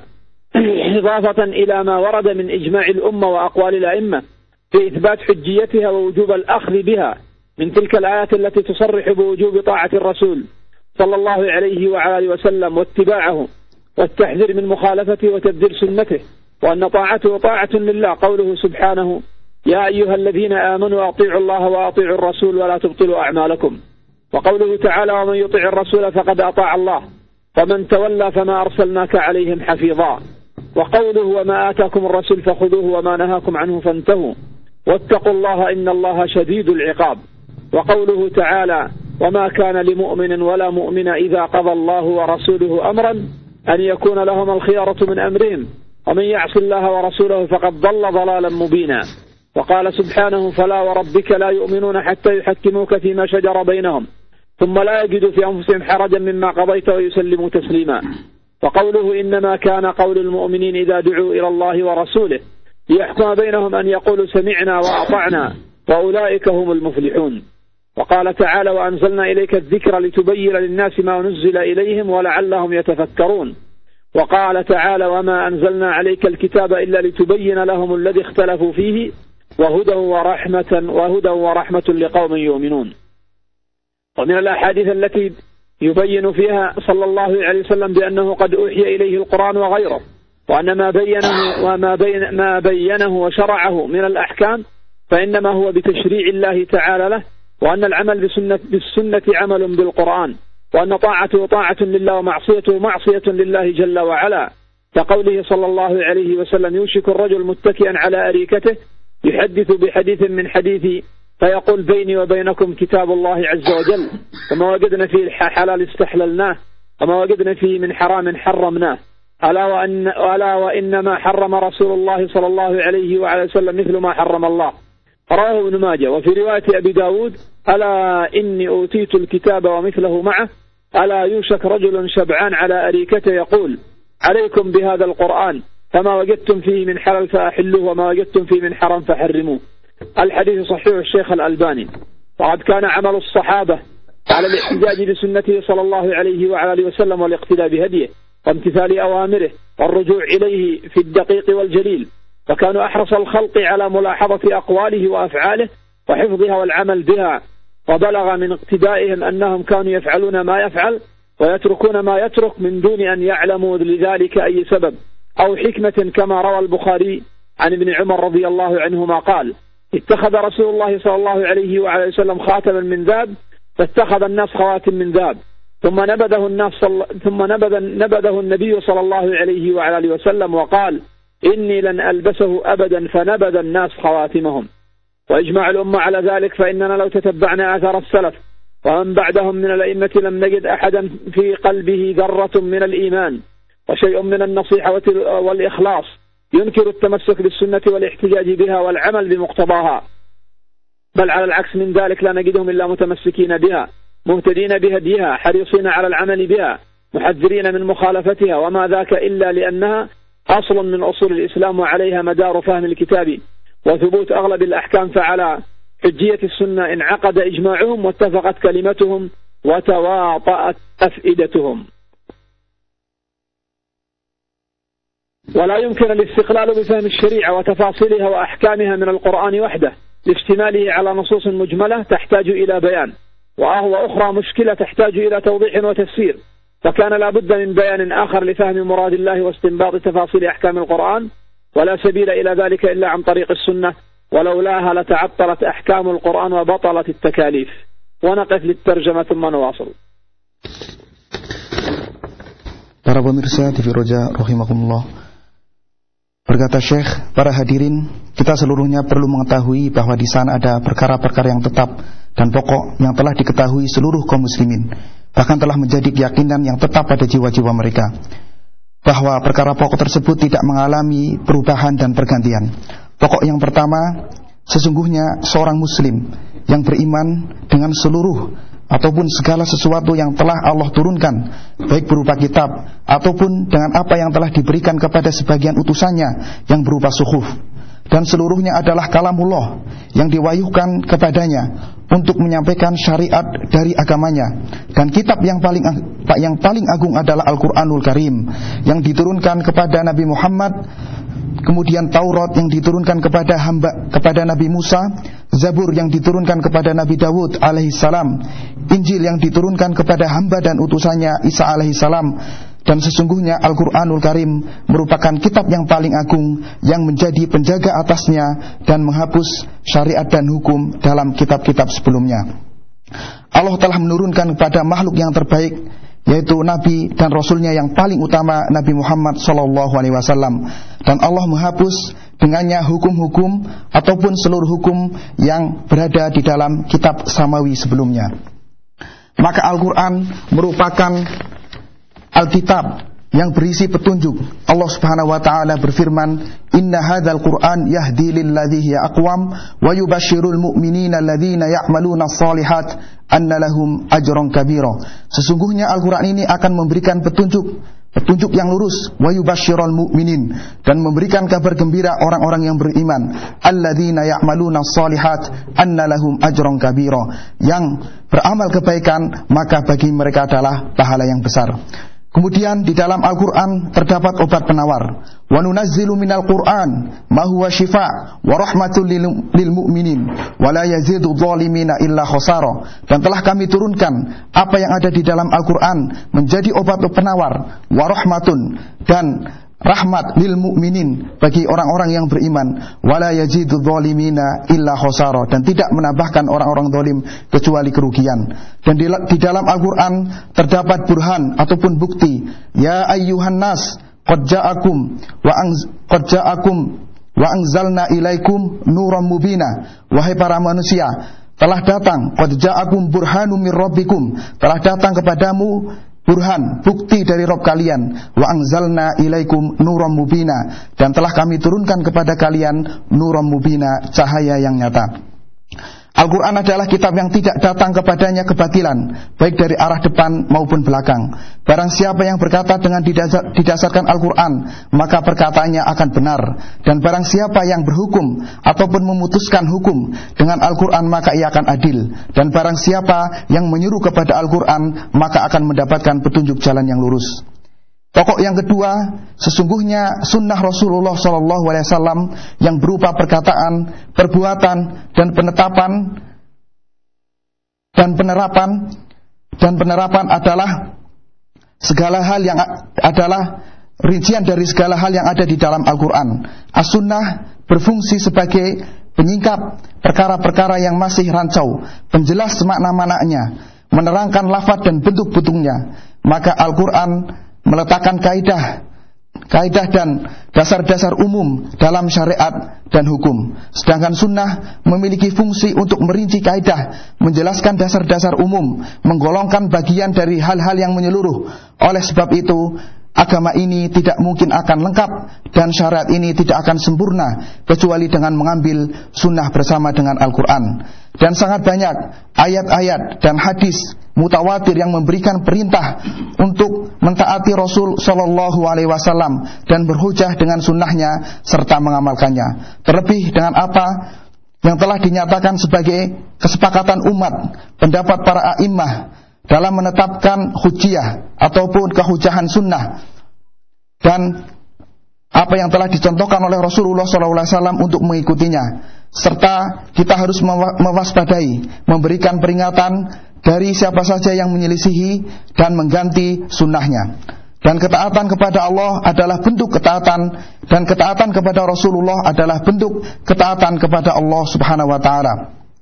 إضافة إلى ما ورد من إجماع الأمة وأقوال الأئمة في إثبات حجيتها ووجوب الأخذ بها من تلك الآيات التي تصرح بوجوب طاعة الرسول صلى الله عليه وعلى آله وسلم واتباعه، والتحذير من مخالفته وتبديل سنته، وأن طاعته طاعة لله. قوله سبحانه: يا أيها الذين آمنوا أطيعوا الله وأطيعوا الرسول ولا تبطلوا أعمالكم. وقوله تعالى: ومن يطيع الرسول فقد أطاع الله ومن تولى فما أرسلناك عليهم حفيظا. وقوله: وما آتاكم الرسول فخذوه وما نهاكم عنه فانتهوا واتقوا الله إن الله شديد العقاب. وقوله تعالى: وما كان لمؤمن ولا مؤمن إذا قضى الله ورسوله أمرا أن يكون لهم الخيارة من أمرهم ومن يعص الله ورسوله فقد ضل ضلالا مبينا. وقال سبحانه: فلا وربك لا يؤمنون حتى يحكموك فيما شجر بينهم ثم لا يجدوا في أنفسهم حرجا مما قضيت ويسلموا تسليما. وقوله: إنما كان قول المؤمنين إذا دعوا إلى الله ورسوله ليحكم بينهم أن يقولوا سمعنا وأطعنا وأولئك هم المفلحون. وقال تعالى: وأنزلنا إليك الذكر لتبين للناس ما نزل إليهم ولعلهم يتفكرون. وقال تعالى: وما أنزلنا عليك الكتاب إلا لتبين لهم الذي اختلفوا فيه وهدى ورحمة لقوم يؤمنون. ومن الأحاديث التي يبين فيها صلى الله عليه وسلم بأنه قد أوحي إليه القرآن وغيره، وأن ما بينه وشرعه من الأحكام فإنما هو بتشريع الله تعالى له، وأن العمل بالسنة عمل بالقرآن، وأن طاعته طاعة لله ومعصيته معصية لله جل وعلا. كقوله صلى الله عليه وسلم: يوشك الرجل متكئا على أريكته يحدث بحديث من حديثي فيقول بيني وبينكم كتاب الله عز وجل، وما وجدنا فيه حلال استحللناه وما وجدنا فيه من حرام حرمناه، ألا وإنما حرم رسول الله صلى الله عليه وعلى وسلم مثل ما حرم الله. رواه ابن ماجه. وفي رواية أبي داود: ألا إني أوتيت الكتاب ومثله معه، ألا يوشك رجل شبعان على أريكته يقول عليكم بهذا القرآن فما وجدتم فيه من حلال فأحلوه وما وجدتم فيه من حرام فحرموه. الحديث صحيح الشيخ الألباني. وقد كان عمل الصحابة على الاحتجاج بسنته صلى الله عليه وعلى آله وسلم والاقتداء بهديه، وامتثال أوامره والرجوع إليه في الدقيق والجليل، فكانوا أحرص الخلق على ملاحظة أقواله وأفعاله وحفظها والعمل بها، وبلغ من اقتدائهم أنهم كانوا يفعلون ما يفعل ويتركون ما يترك من دون أن يعلموا لذلك أي سبب أو حكمة، كما روى البخاري عن ابن عمر رضي الله عنهما قال: اتخذ رسول الله صلى الله عليه وعلى وسلم خاتما من ذهب، فاتخذ الناس خواتم من ذهب، ثم نبذه النبي صلى الله عليه وعلى وسلم وقال: إني لن ألبسه أبدا، فنبذ الناس خواتمهم. وإجماع الأمة على ذلك، فإننا لو تتبعنا آثار السلف ومن بعدهم من الأئمة لم نجد أحدا في قلبه ذرة من الإيمان وشيء من النصيحة والإخلاص ينكر التمسك بالسنة والاحتجاج بها والعمل بمقتضاها، بل على العكس من ذلك لا نجدهم إلا متمسكين بها، مهتدين بهديها، حريصين على العمل بها، محذرين من مخالفتها، وما ذاك إلا لأنها أصل من أصول الإسلام وعليها مدار فهم الكتاب وثبوت أغلب الأحكام، فعلى حجية السنة انعقد إجماعهم واتفقت كلمتهم وتواطأت أفئدتهم. ولا يمكن الاستقلال بفهم الشريعة وتفاصيلها وأحكامها من القرآن وحده لاشتماله على نصوص مجملة تحتاج إلى بيان، وأخرى مشكلة تحتاج إلى توضيح وتفسير، فكان لا بد من بيان آخر لفهم مراد الله واستنباط تفاصيل أحكام القرآن، ولا سبيل إلى ذلك إلا عن طريق السنة، ولولاها لتعطلت أحكام القرآن وبطلت التكاليف. ونقف للترجمة ثم نواصل. Para pemirsa TV Roja rahimakumullah, berkata Syekh, para hadirin, kita seluruhnya perlu mengetahui bahwa di sana ada perkara-perkara yang tetap dan pokok yang telah diketahui seluruh kaum muslimin, bahkan telah menjadi keyakinan yang tetap pada jiwa-jiwa mereka, bahwa perkara pokok tersebut tidak mengalami perubahan dan pergantian. Pokok yang pertama, sesungguhnya seorang muslim yang beriman dengan seluruh ataupun segala sesuatu yang telah Allah turunkan, baik berupa kitab ataupun dengan apa yang telah diberikan kepada sebagian utusannya yang berupa suhuf, dan seluruhnya adalah kalamullah yang diwahyukan kepadanya untuk menyampaikan syariat dari agamanya, dan kitab yang paling agung adalah Al-Quranul Karim yang diturunkan kepada Nabi Muhammad, kemudian Taurat yang diturunkan kepada Nabi Musa, Zabur yang diturunkan kepada Nabi Dawud alaihissalam, Injil yang diturunkan kepada hamba dan utusannya Isa alaihissalam, dan sesungguhnya Al-Quranul Karim merupakan kitab yang paling agung yang menjadi penjaga atasnya dan menghapus syariat dan hukum dalam kitab-kitab sebelumnya. Allah telah menurunkan kepada makhluk yang terbaik, yaitu Nabi dan Rasulnya yang paling utama, Nabi Muhammad SAW, dan Allah menghapus dengannya hukum-hukum ataupun seluruh hukum yang berada di dalam kitab samawi sebelumnya. Maka Al-Quran merupakan Alkitab yang berisi petunjuk. Allah Subhanahu wa taala berfirman, "Inna hadzal Qur'an yahdi lilladzi hiya aqwam wa yubashshirul mu'minina alladzina ya'maluna shalihat anna lahum ajran kabira." Sesungguhnya Al-Qur'an ini akan memberikan petunjuk yang lurus, wa yubashshirul mu'minin, dan memberikan kabar gembira orang-orang yang beriman, alladzina ya'maluna shalihat anna lahum ajran kabira, yang beramal kebaikan maka bagi mereka adalah pahala yang besar. Kemudian di dalam Al-Quran terdapat obat penawar. Wa nunazzilu minal Qur'an ma huwa shifa' wa rahmatul lil mu'minin wa la yazidu dhalimina illa khasara. Dan telah kami turunkan apa yang ada di dalam Al-Quran menjadi obat penawar, wa rahmatun, dan rahmat lil mu'minin, bagi orang-orang yang beriman, wa la yazidu dhalimina illa khasara, dan tidak menambahkan orang-orang zalim kecuali kerugian. Dan di dalam Al-Quran terdapat burhan ataupun bukti. Ya ayyuhan nas qad ja'akum wa anzalna ilaikum nuran mubina. Wahai para manusia, telah datang, qad ja'akum burhanum mir rabbikum, telah datang kepadamu burhan, bukti dari Rabb kalian, wa anzalna ilaikum nuran mubina, dan telah kami turunkan kepada kalian nuran mubina, cahaya yang nyata. Al-Quran adalah kitab yang tidak datang kepadanya kebatilan, baik dari arah depan maupun belakang. Barang siapa yang berkata dengan didasarkan Al-Quran, maka perkataannya akan benar. Dan barang siapa yang berhukum ataupun memutuskan hukum dengan Al-Quran, maka ia akan adil. Dan barang siapa yang menyuruh kepada Al-Quran, maka akan mendapatkan petunjuk jalan yang lurus. Pokok yang kedua, sesungguhnya sunnah Rasulullah SAW yang berupa perkataan, perbuatan, dan penerapan adalah segala hal yang adalah rincian dari segala hal yang ada di dalam Al-Quran. As-sunnah berfungsi sebagai penyingkap perkara-perkara yang masih rancau, penjelas makna-maknanya, menerangkan lafaz dan bentuk-bentuknya. Maka Al-Quran meletakkan kaidah dan dasar-dasar umum dalam syariat dan hukum. Sedangkan sunnah memiliki fungsi untuk merinci kaidah, menjelaskan dasar-dasar umum, menggolongkan bagian dari hal-hal yang menyeluruh. Oleh sebab itu, agama ini tidak mungkin akan lengkap dan syariat ini tidak akan sempurna kecuali dengan mengambil sunnah bersama dengan Al-Quran. Dan sangat banyak ayat-ayat dan hadis mutawatir yang memberikan perintah untuk mentaati Rasul Shallallahu Alaihi Wasallam dan berhujah dengan sunnahnya serta mengamalkannya. Terlebih dengan apa yang telah dinyatakan sebagai kesepakatan umat, pendapat para a'immah dalam menetapkan hujjah ataupun kehujahan sunnah, dan apa yang telah dicontohkan oleh Rasulullah SAW untuk mengikutinya. Serta kita harus mewaspadai, memberikan peringatan dari siapa saja yang menyelisihi dan mengganti sunnahnya. Dan ketaatan kepada Allah adalah bentuk ketaatan, dan ketaatan kepada Rasulullah adalah bentuk ketaatan kepada Allah Subhanahu wa Ta'ala.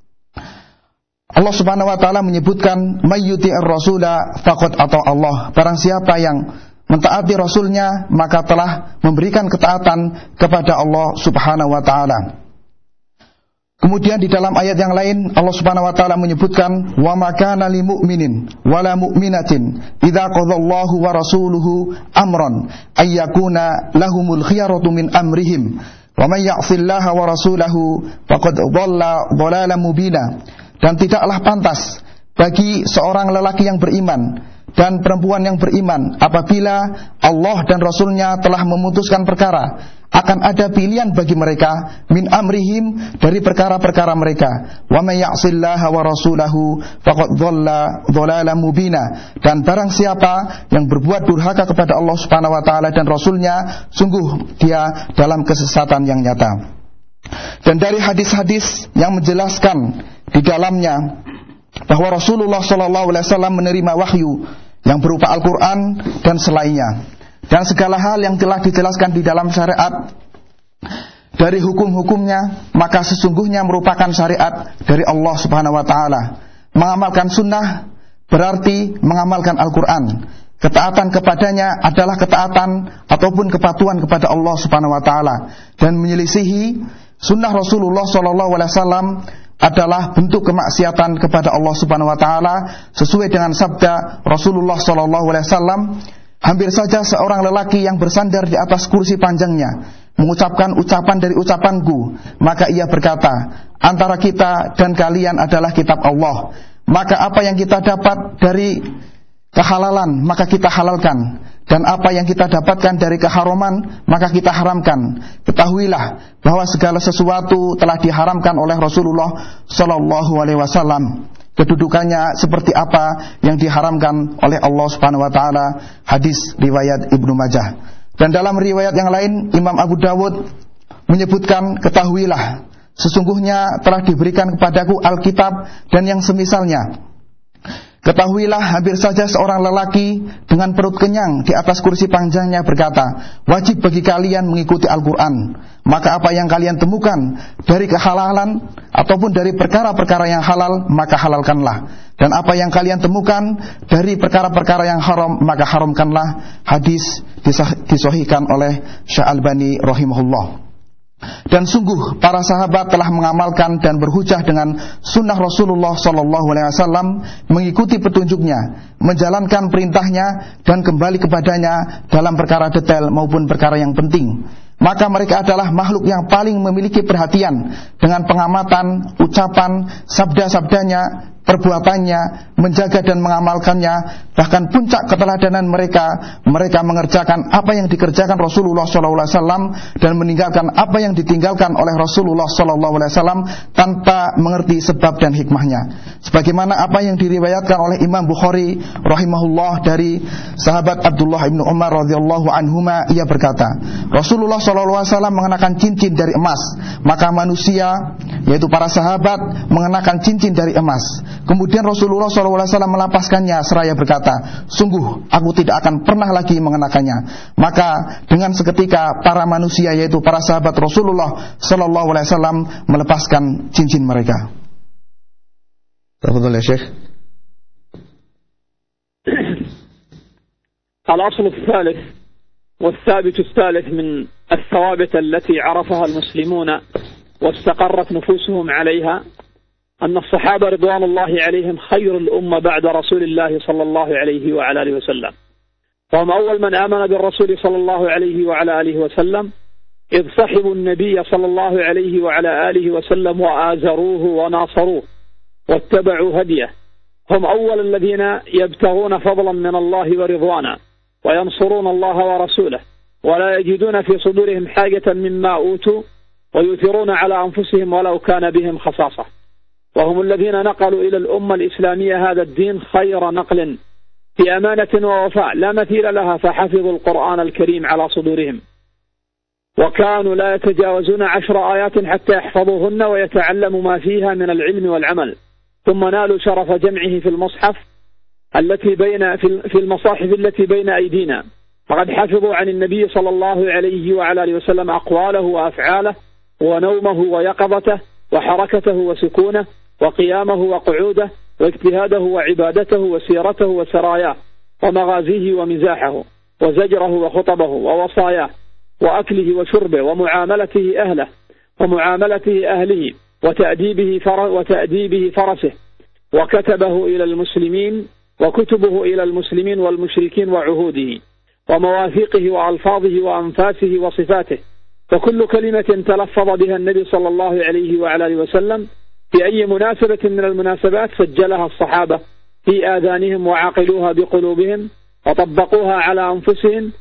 Allah Subhanahu wa Ta'ala menyebutkan mayyuti'ir rasula faqad ata Allah. Barang siapa yang mentaati Rasulnya, maka telah memberikan ketaatan kepada Allah Subhanahu wa Ta'ala. Kemudian di dalam ayat yang lain Allah Subhanahu wa Ta'ala menyebutkan wa ma kana lil mu'minin wala mu'minatin idza qadallahu wa rasuluhu amran ayyakuna lahumul khiyaratu min amrihim wa may ya'sillaha wa rasulahu faqad dhalla dhalalan mubina. Dan tidaklah pantas bagi seorang lelaki yang beriman dan perempuan yang beriman apabila Allah dan Rasulnya telah memutuskan perkara, akan ada pilihan bagi mereka min amrihim, dari perkara-perkara mereka. Wa may ya'sillaha wa rasulahu faqad dhalla dhalalan mubina. Dan barang siapa yang berbuat durhaka kepada Allah Subhanahu wa Ta'ala dan Rasulnya, sungguh dia dalam kesesatan yang nyata. Dan dari hadis-hadis yang menjelaskan di dalamnya bahwa Rasulullah SAW menerima wahyu yang berupa Al-Quran dan selainnya, dan segala hal yang telah dijelaskan di dalam syariat dari hukum-hukumnya, maka sesungguhnya merupakan syariat dari Allah Subhanahu wa Ta'ala. Mengamalkan sunnah berarti mengamalkan Al-Quran. Ketaatan kepadanya adalah ketaatan ataupun kepatuhan kepada Allah Subhanahu wa Ta'ala. Dan menyelisihi sunnah Rasulullah SAW adalah bentuk kemaksiatan kepada Allah Subhanahu wa Ta'ala, sesuai dengan sabda Rasulullah SAW. Hampir saja seorang lelaki yang bersandar di atas kursi panjangnya mengucapkan ucapan dari ucapanku, maka ia berkata, antara kita dan kalian adalah kitab Allah, maka apa yang kita dapat dari kehalalan maka kita halalkan, dan apa yang kita dapatkan dari keharaman maka kita haramkan. Ketahuilah bahwa segala sesuatu telah diharamkan oleh Rasulullah Sallallahu Alaihi Wasallam. Kedudukannya seperti apa yang diharamkan oleh Allah Subhanahu wa Ta'ala. Hadis riwayat Ibnu Majah. Dan dalam riwayat yang lain Imam Abu Dawud menyebutkan, ketahuilah sesungguhnya telah diberikan kepadaku Alkitab dan yang semisalnya. Ketahuilah hampir saja seorang lelaki dengan perut kenyang di atas kursi panjangnya berkata, wajib bagi kalian mengikuti Al-Quran. Maka apa yang kalian temukan dari kehalalan ataupun dari perkara-perkara yang halal, maka halalkanlah. Dan apa yang kalian temukan dari perkara-perkara yang haram, maka haramkanlah. Hadis disahihkan oleh Syekh Albani rahimahullah. Dan sungguh para sahabat telah mengamalkan dan berhujah dengan sunnah Rasulullah SAW, mengikuti petunjuknya, menjalankan perintahnya dan kembali kepadanya dalam perkara detail maupun perkara yang penting. Maka mereka adalah makhluk yang paling memiliki perhatian dengan pengamatan, ucapan, sabda-sabdanya perbuatannya, menjaga dan mengamalkannya. Bahkan puncak keteladanan mereka mengerjakan apa yang dikerjakan Rasulullah SAW dan meninggalkan apa yang ditinggalkan oleh Rasulullah SAW tanpa mengerti sebab dan hikmahnya. Sebagaimana apa yang diriwayatkan oleh Imam Bukhari rahimahullah dari sahabat Abdullah bin Umar radhiyallahu anhuma, ia berkata, Rasulullah SAW mengenakan cincin dari emas, maka manusia, yaitu para sahabat, mengenakan cincin dari emas. Kemudian Rasulullah SAW melapaskannya seraya berkata, sungguh aku tidak akan pernah lagi mengenakannya. Maka dengan seketika para manusia, yaitu para sahabat Rasulullah SAW, melepaskan cincin mereka. Tafadhal ya Syekh. الأصل الثالث والثابت الثالث من الثوابت التي عرفها المسلمون واستقرت نفوسهم عليها أن الصحابة رضوان الله عليهم خير الأمة بعد رسول الله صلى الله عليه وعلى آله وسلم، وهم أول من آمن بالرسول صلى الله عليه وعلى آله وسلم، إذ صحبوا النبي صلى الله عليه وعلى آله وسلم وآزروه وناصروه واتبعوا هديه. هم أول الذين يبتغون فضلا من الله ورضوانا وينصرون الله ورسوله ولا يجدون في صدورهم حاجة مما أوتوا ويؤثرون على أنفسهم ولو كان بهم خصاصة، وهم الذين نقلوا إلى الأمة الإسلامية هذا الدين خير نقل في أمانة ووفاء لا مثيل لها، فحفظوا القرآن الكريم على صدورهم، وكانوا لا يتجاوزون 10 آيات حتى يحفظوهن ويتعلموا ما فيها من العلم والعمل، ثم نالوا شرف جمعه في المصحف في المصاحف التي بين أيدينا، فقد حفظوا عن النبي صلى الله عليه وعلى آله وسلم أقواله وأفعاله ونومه ويقظته وحركته وسكونه وقيامه وقعوده واجتهاده وعبادته وسيرته وسراياه ومغازيه ومزاحه وزجره وخطبه ووصاياه وأكله وشربه ومعاملته أهله ومعاملته أهله وتأديبه فرسه، وكتبه إلى المسلمين وكتبه إلى المسلمين والمشركين وعهوده ومواثيقه وألفاظه وأنفاسه وصفاته، فكل كلمة تلفظ بها النبي صلى الله عليه وعلى آله وسلم في أي مناسبة من المناسبات سجلها الصحابة في آذانهم وعقلوها بقلوبهم وطبقوها على أنفسهم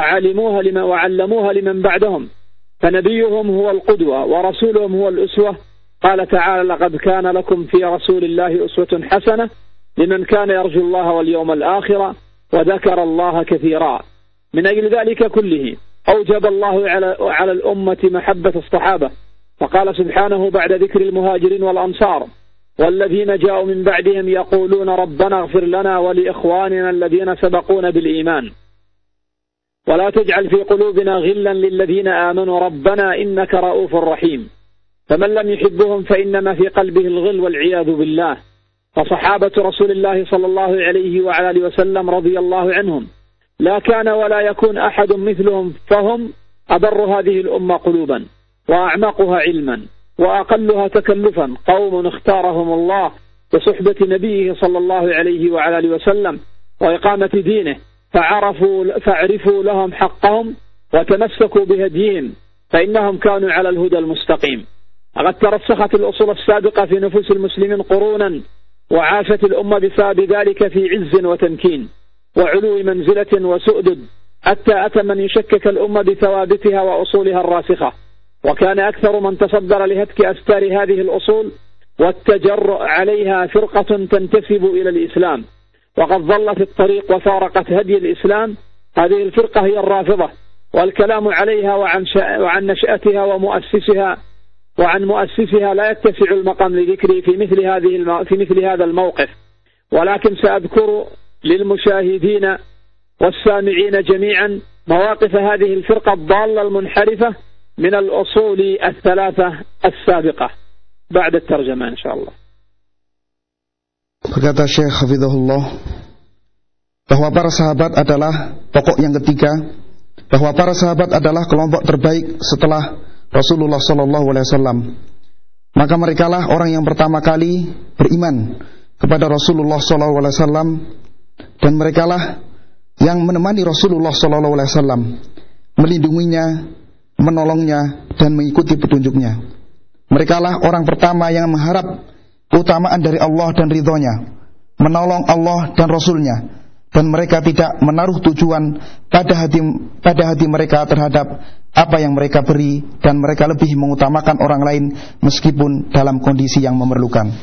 وعلموها لمن بعدهم، فنبيهم هو القدوة ورسولهم هو الأسوة. قال تعالى: لقد كان لكم في رسول الله أسوة حسنة لمن كان يرجو الله واليوم الآخر وذكر الله كثيرا. من أجل ذلك كله أوجب الله على الأمة محبة الصحابة، فقال سبحانه بعد ذكر المهاجرين والأنصار: والذين جاءوا من بعدهم يقولون ربنا اغفر لنا ولإخواننا الذين سبقونا بالإيمان ولا تجعل في قلوبنا غلا للذين آمنوا ربنا إنك رؤوف رحيم. فمن لم يحبهم فإنما في قلبه الغل والعياذ بالله. فصحابة رسول الله صلى الله عليه وعلى آله وسلم رضي الله عنهم لا كان ولا يكون أحد مثلهم، فهم أبر هذه الأمة قلوبا وأعمقها علما وأقلها تكلفا، قوم اختارهم الله بصحبة نبيه صلى الله عليه وعلى آله وسلم وإقامة دينه، فعرفوا لهم حقهم وتمسكوا بهديهم، فإنهم كانوا على الهدى المستقيم. وقد ترسخت الأصول السابقة في نفوس المسلمين قرونا، وعاشت الأمة بسبب ذلك في عز وتمكين وعلو منزلة وسؤدد، حتى أتى من يشكك الأمة بثوابتها وأصولها الراسخة، وكان أكثر من تصدر لهتك أستار هذه الأصول والتجرؤ عليها فرقة تنتسب إلى الإسلام، وقد ظلت الطريق وفارقت هدي الإسلام. هذه الفرقة هي الرافضة، والكلام عليها وعن نشأتها وعن مؤسسها لا يتسع المقام لذكره في مثل هذا الموقف، ولكن سأذكر للمشاهدين والسامعين جميعا مواقف هذه الفرقة الضالة المنحرفة من الأصول الثلاثة السابقة بعد الترجمة إن شاء الله. Berkata Syekh Hafizahullah bahwa para sahabat adalah pokok yang ketiga, bahwa para sahabat adalah kelompok terbaik setelah Rasulullah SAW. Maka merekalah orang yang pertama kali beriman kepada Rasulullah SAW, dan merekalah yang menemani Rasulullah SAW, melindunginya, menolongnya, dan mengikuti petunjuknya. Merekalah orang pertama yang mengharap keutamaan dari Allah dan ridhonya, menolong Allah dan Rasulnya, dan mereka tidak menaruh tujuan pada hati mereka terhadap apa yang mereka beri, dan mereka lebih mengutamakan orang lain meskipun dalam kondisi yang memerlukan.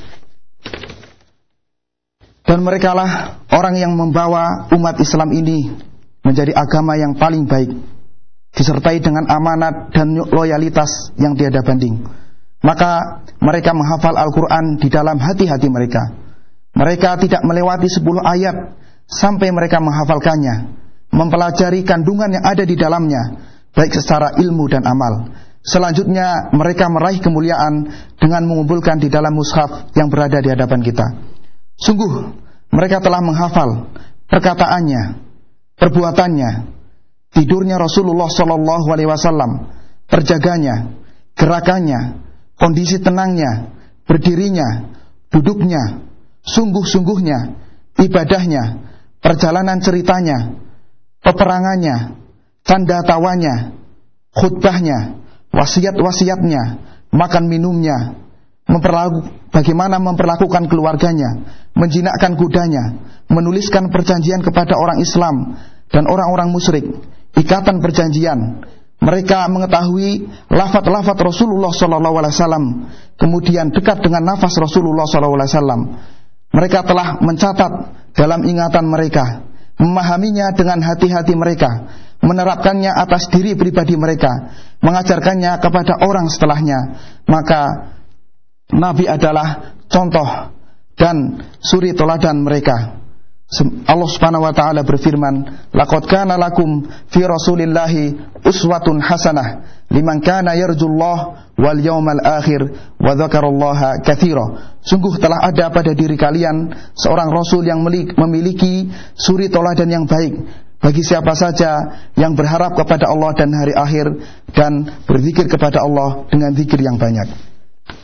Dan merekalah orang yang membawa umat Islam ini menjadi agama yang paling baik, disertai dengan amanat dan loyalitas yang tiada banding. Maka mereka menghafal Al-Quran di dalam hati-hati mereka. Mereka tidak melewati 10 ayat sampai mereka menghafalkannya, mempelajari kandungan yang ada di dalamnya, baik secara ilmu dan amal. Selanjutnya mereka meraih kemuliaan dengan mengumpulkan di dalam mushaf yang berada di hadapan kita. Sungguh mereka telah menghafal perkataannya, perbuatannya, tidurnya Rasulullah SAW, terjaganya, gerakannya, kondisi tenangnya, berdirinya, duduknya, sungguh-sungguhnya, ibadahnya, perjalanan ceritanya, peperangannya, canda tawanya, khutbahnya, wasiat-wasiatnya, makan minumnya, bagaimana memperlakukan keluarganya, menjinakkan kudanya, menuliskan perjanjian kepada orang Islam dan orang-orang musyrik, ikatan perjanjian. Mereka mengetahui lafaz-lafaz Rasulullah SAW, kemudian dekat dengan nafas Rasulullah SAW. Mereka telah mencatat dalam ingatan mereka, memahaminya dengan hati-hati mereka, menerapkannya atas diri pribadi mereka, mengajarkannya kepada orang setelahnya. Maka Nabi adalah contoh dan suri teladan mereka. Allah Subhanahu wa taala berfirman, "Laqad kana lakum fi Rasulillahi uswatun hasanah liman kana yarjullah wal yawmal akhir wa dzakarallaha katsira." Sungguh telah ada pada diri kalian seorang rasul yang memiliki suri teladan yang baik bagi siapa saja yang berharap kepada Allah dan hari akhir dan berzikir kepada Allah dengan zikir yang banyak.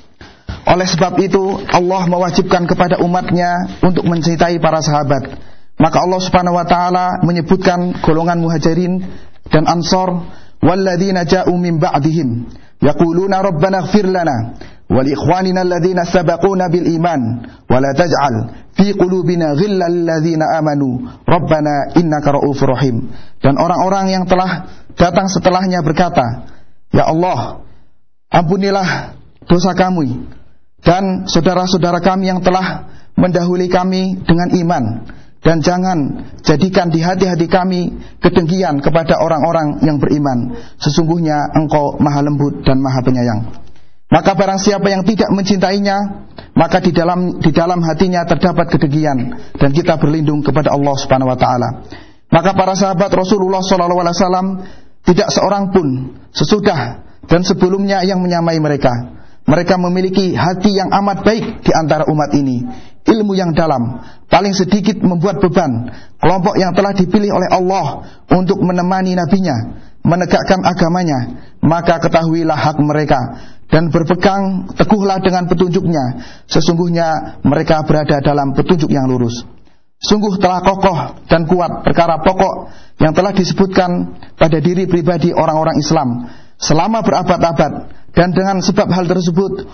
Oleh sebab itu Allah mewajibkan kepada umatnya untuk mencintai para sahabat. Maka Allah Subhanahu wa taala menyebutkan golongan Muhajirin dan Ansar, walladzina ja'u min ba'dihim yaquluna rabbana ighfir lana wa li ikhwanina alladzina sabaquna bil iman wa la taj'al fi qulubina ghillan lil ladzina amanu rabbana innaka ra'ufur rahim. Dan orang-orang yang telah datang setelahnya berkata, ya Allah, ampunilah dosa kami dan saudara-saudara kami yang telah mendahului kami dengan iman, dan jangan jadikan di hati-hati kami kedengkian kepada orang-orang yang beriman. Sesungguhnya Engkau Maha Lembut dan Maha Penyayang. Maka barang siapa yang tidak mencintainya, maka di dalam hatinya terdapat kedengkian, dan kita berlindung kepada Allah Subhanahu wa taala. Maka para sahabat Rasulullah SAW tidak seorang pun sesudah dan sebelumnya yang menyamai mereka. Mereka memiliki hati yang amat baik di antara umat ini, ilmu yang dalam, paling sedikit membuat beban. Kelompok yang telah dipilih oleh Allah untuk menemani nabinya, menegakkan agamanya. Maka ketahuilah hak mereka dan berpegang teguhlah dengan petunjuknya. Sesungguhnya mereka berada dalam petunjuk yang lurus. Sungguh telah kokoh dan kuat perkara pokok yang telah disebutkan pada diri pribadi orang-orang Islam selama berabad-abad. Dan dengan sebab hal tersebut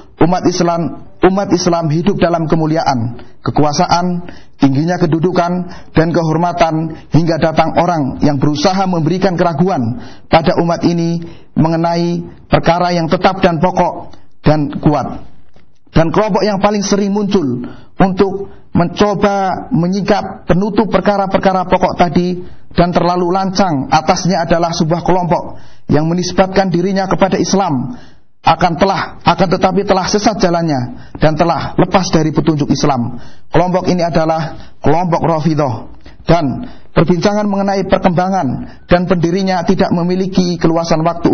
umat Islam hidup dalam kemuliaan, kekuasaan, tingginya kedudukan dan kehormatan, hingga datang orang yang berusaha memberikan keraguan pada umat ini mengenai perkara yang tetap dan pokok dan kuat. Dan kelompok yang paling sering muncul untuk mencoba menyingkap penutup perkara-perkara pokok tadi dan terlalu lancang atasnya adalah sebuah kelompok yang menisbatkan dirinya kepada Islam, akan tetapi telah sesat jalannya dan telah lepas dari petunjuk Islam. Kelompok ini adalah kelompok Rafidhah, dan perbincangan mengenai perkembangan dan pendirinya tidak memiliki keluasan waktu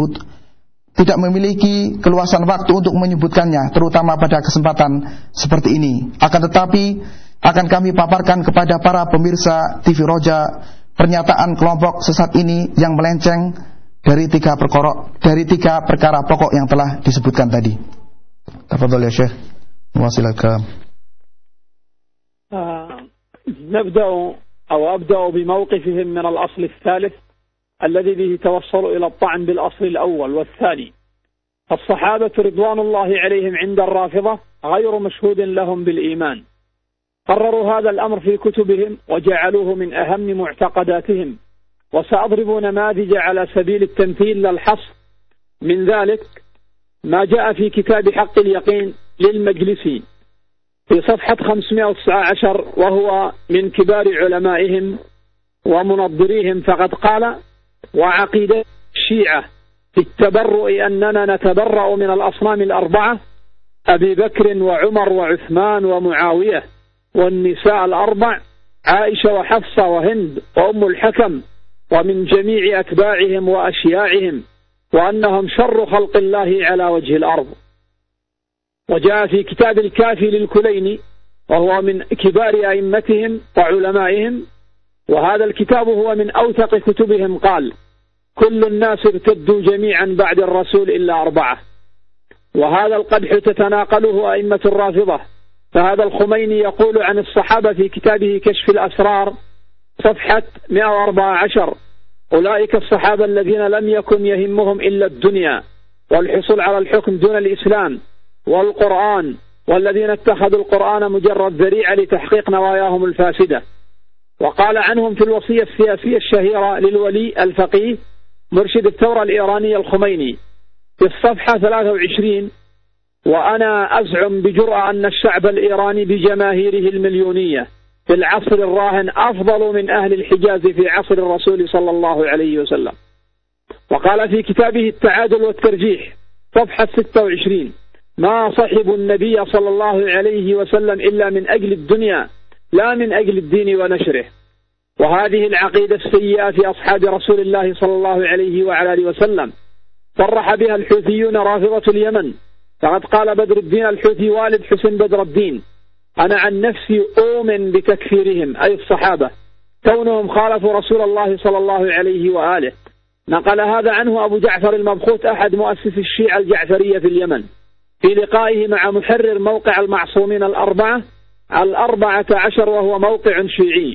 untuk menyebutkannya, terutama pada kesempatan seperti ini. Akan tetapi akan kami paparkan kepada para pemirsa TV Roja pernyataan kelompok sesat ini yang melenceng dari tiga perkara pokok yang telah disebutkan tadi. Tafadhal ya Syekh. Wasilal kalam. أبدأ بموقفهم من الأصل الثالث الذي به توصلوا إلى الطعن بالأصل الأول والثاني. فالصحابة رضوان الله عليهم عند الرافضة غير مشهود لهم بالإيمان. قرروا هذا الأمر في كتبهم وجعلوه من أهم معتقداتهم، وسأضرب نماذج على سبيل التمثيل للحصر. من ذلك ما جاء في كتاب حق اليقين للمجلسي في صفحة 519، وهو من كبار علمائهم ومنظريهم، فقد قال: وعقيدة الشيعة في التبرؤ أننا نتبرأ من الأصنام الأربعة، أبي بكر وعمر وعثمان ومعاوية، والنساء الأربع عائشة وحفصة وهند وأم الحكم، ومن جميع أتباعهم وأشياعهم، وأنهم شر خلق الله على وجه الأرض. وجاء في كتاب الكافي للكليني، وهو من كبار أئمتهم وعلمائهم، وهذا الكتاب هو من أوثق كتبهم، قال: كل الناس ارتدوا جميعا بعد الرسول إلا 4. وهذا القدح تتناقله أئمة الرافضة. فهذا الخميني يقول عن الصحابة في كتابه كشف الأسرار صفحة 114: أولئك الصحابة الذين لم يكن يهمهم إلا الدنيا والحصول على الحكم دون الإسلام والقرآن، والذين اتخذوا القرآن مجرد ذريعة لتحقيق نواياهم الفاسدة. وقال عنهم في الوصية السياسية الشهيرة للولي الفقيه مرشد الثورة الإيرانية الخميني في الصفحة 23: وأنا أزعم بجرأة أن الشعب الإيراني بجماهيره المليونية في العصر الراهن أفضل من أهل الحجاز في عصر الرسول صلى الله عليه وسلم. وقال في كتابه التعادل والترجيح صفحة 26: ما صحبوا النبي صلى الله عليه وسلم إلا من أجل الدنيا لا من أجل الدين ونشره. وهذه العقيدة السيئة في أصحاب رسول الله صلى الله عليه وعلى آله وسلم صرح بها الحوثيون رافضة اليمن. فقد قال بدر الدين الحوثي والد حسين بدر الدين: أنا عن نفسي أؤمن بتكفيرهم، أي الصحابة، كونهم خالفوا رسول الله صلى الله عليه وآله. نقل هذا عنه أبو جعفر المبخوت أحد مؤسس الشيعة الجعفرية في اليمن في لقائه مع محرر موقع المعصومين 14، وهو موقع شيعي.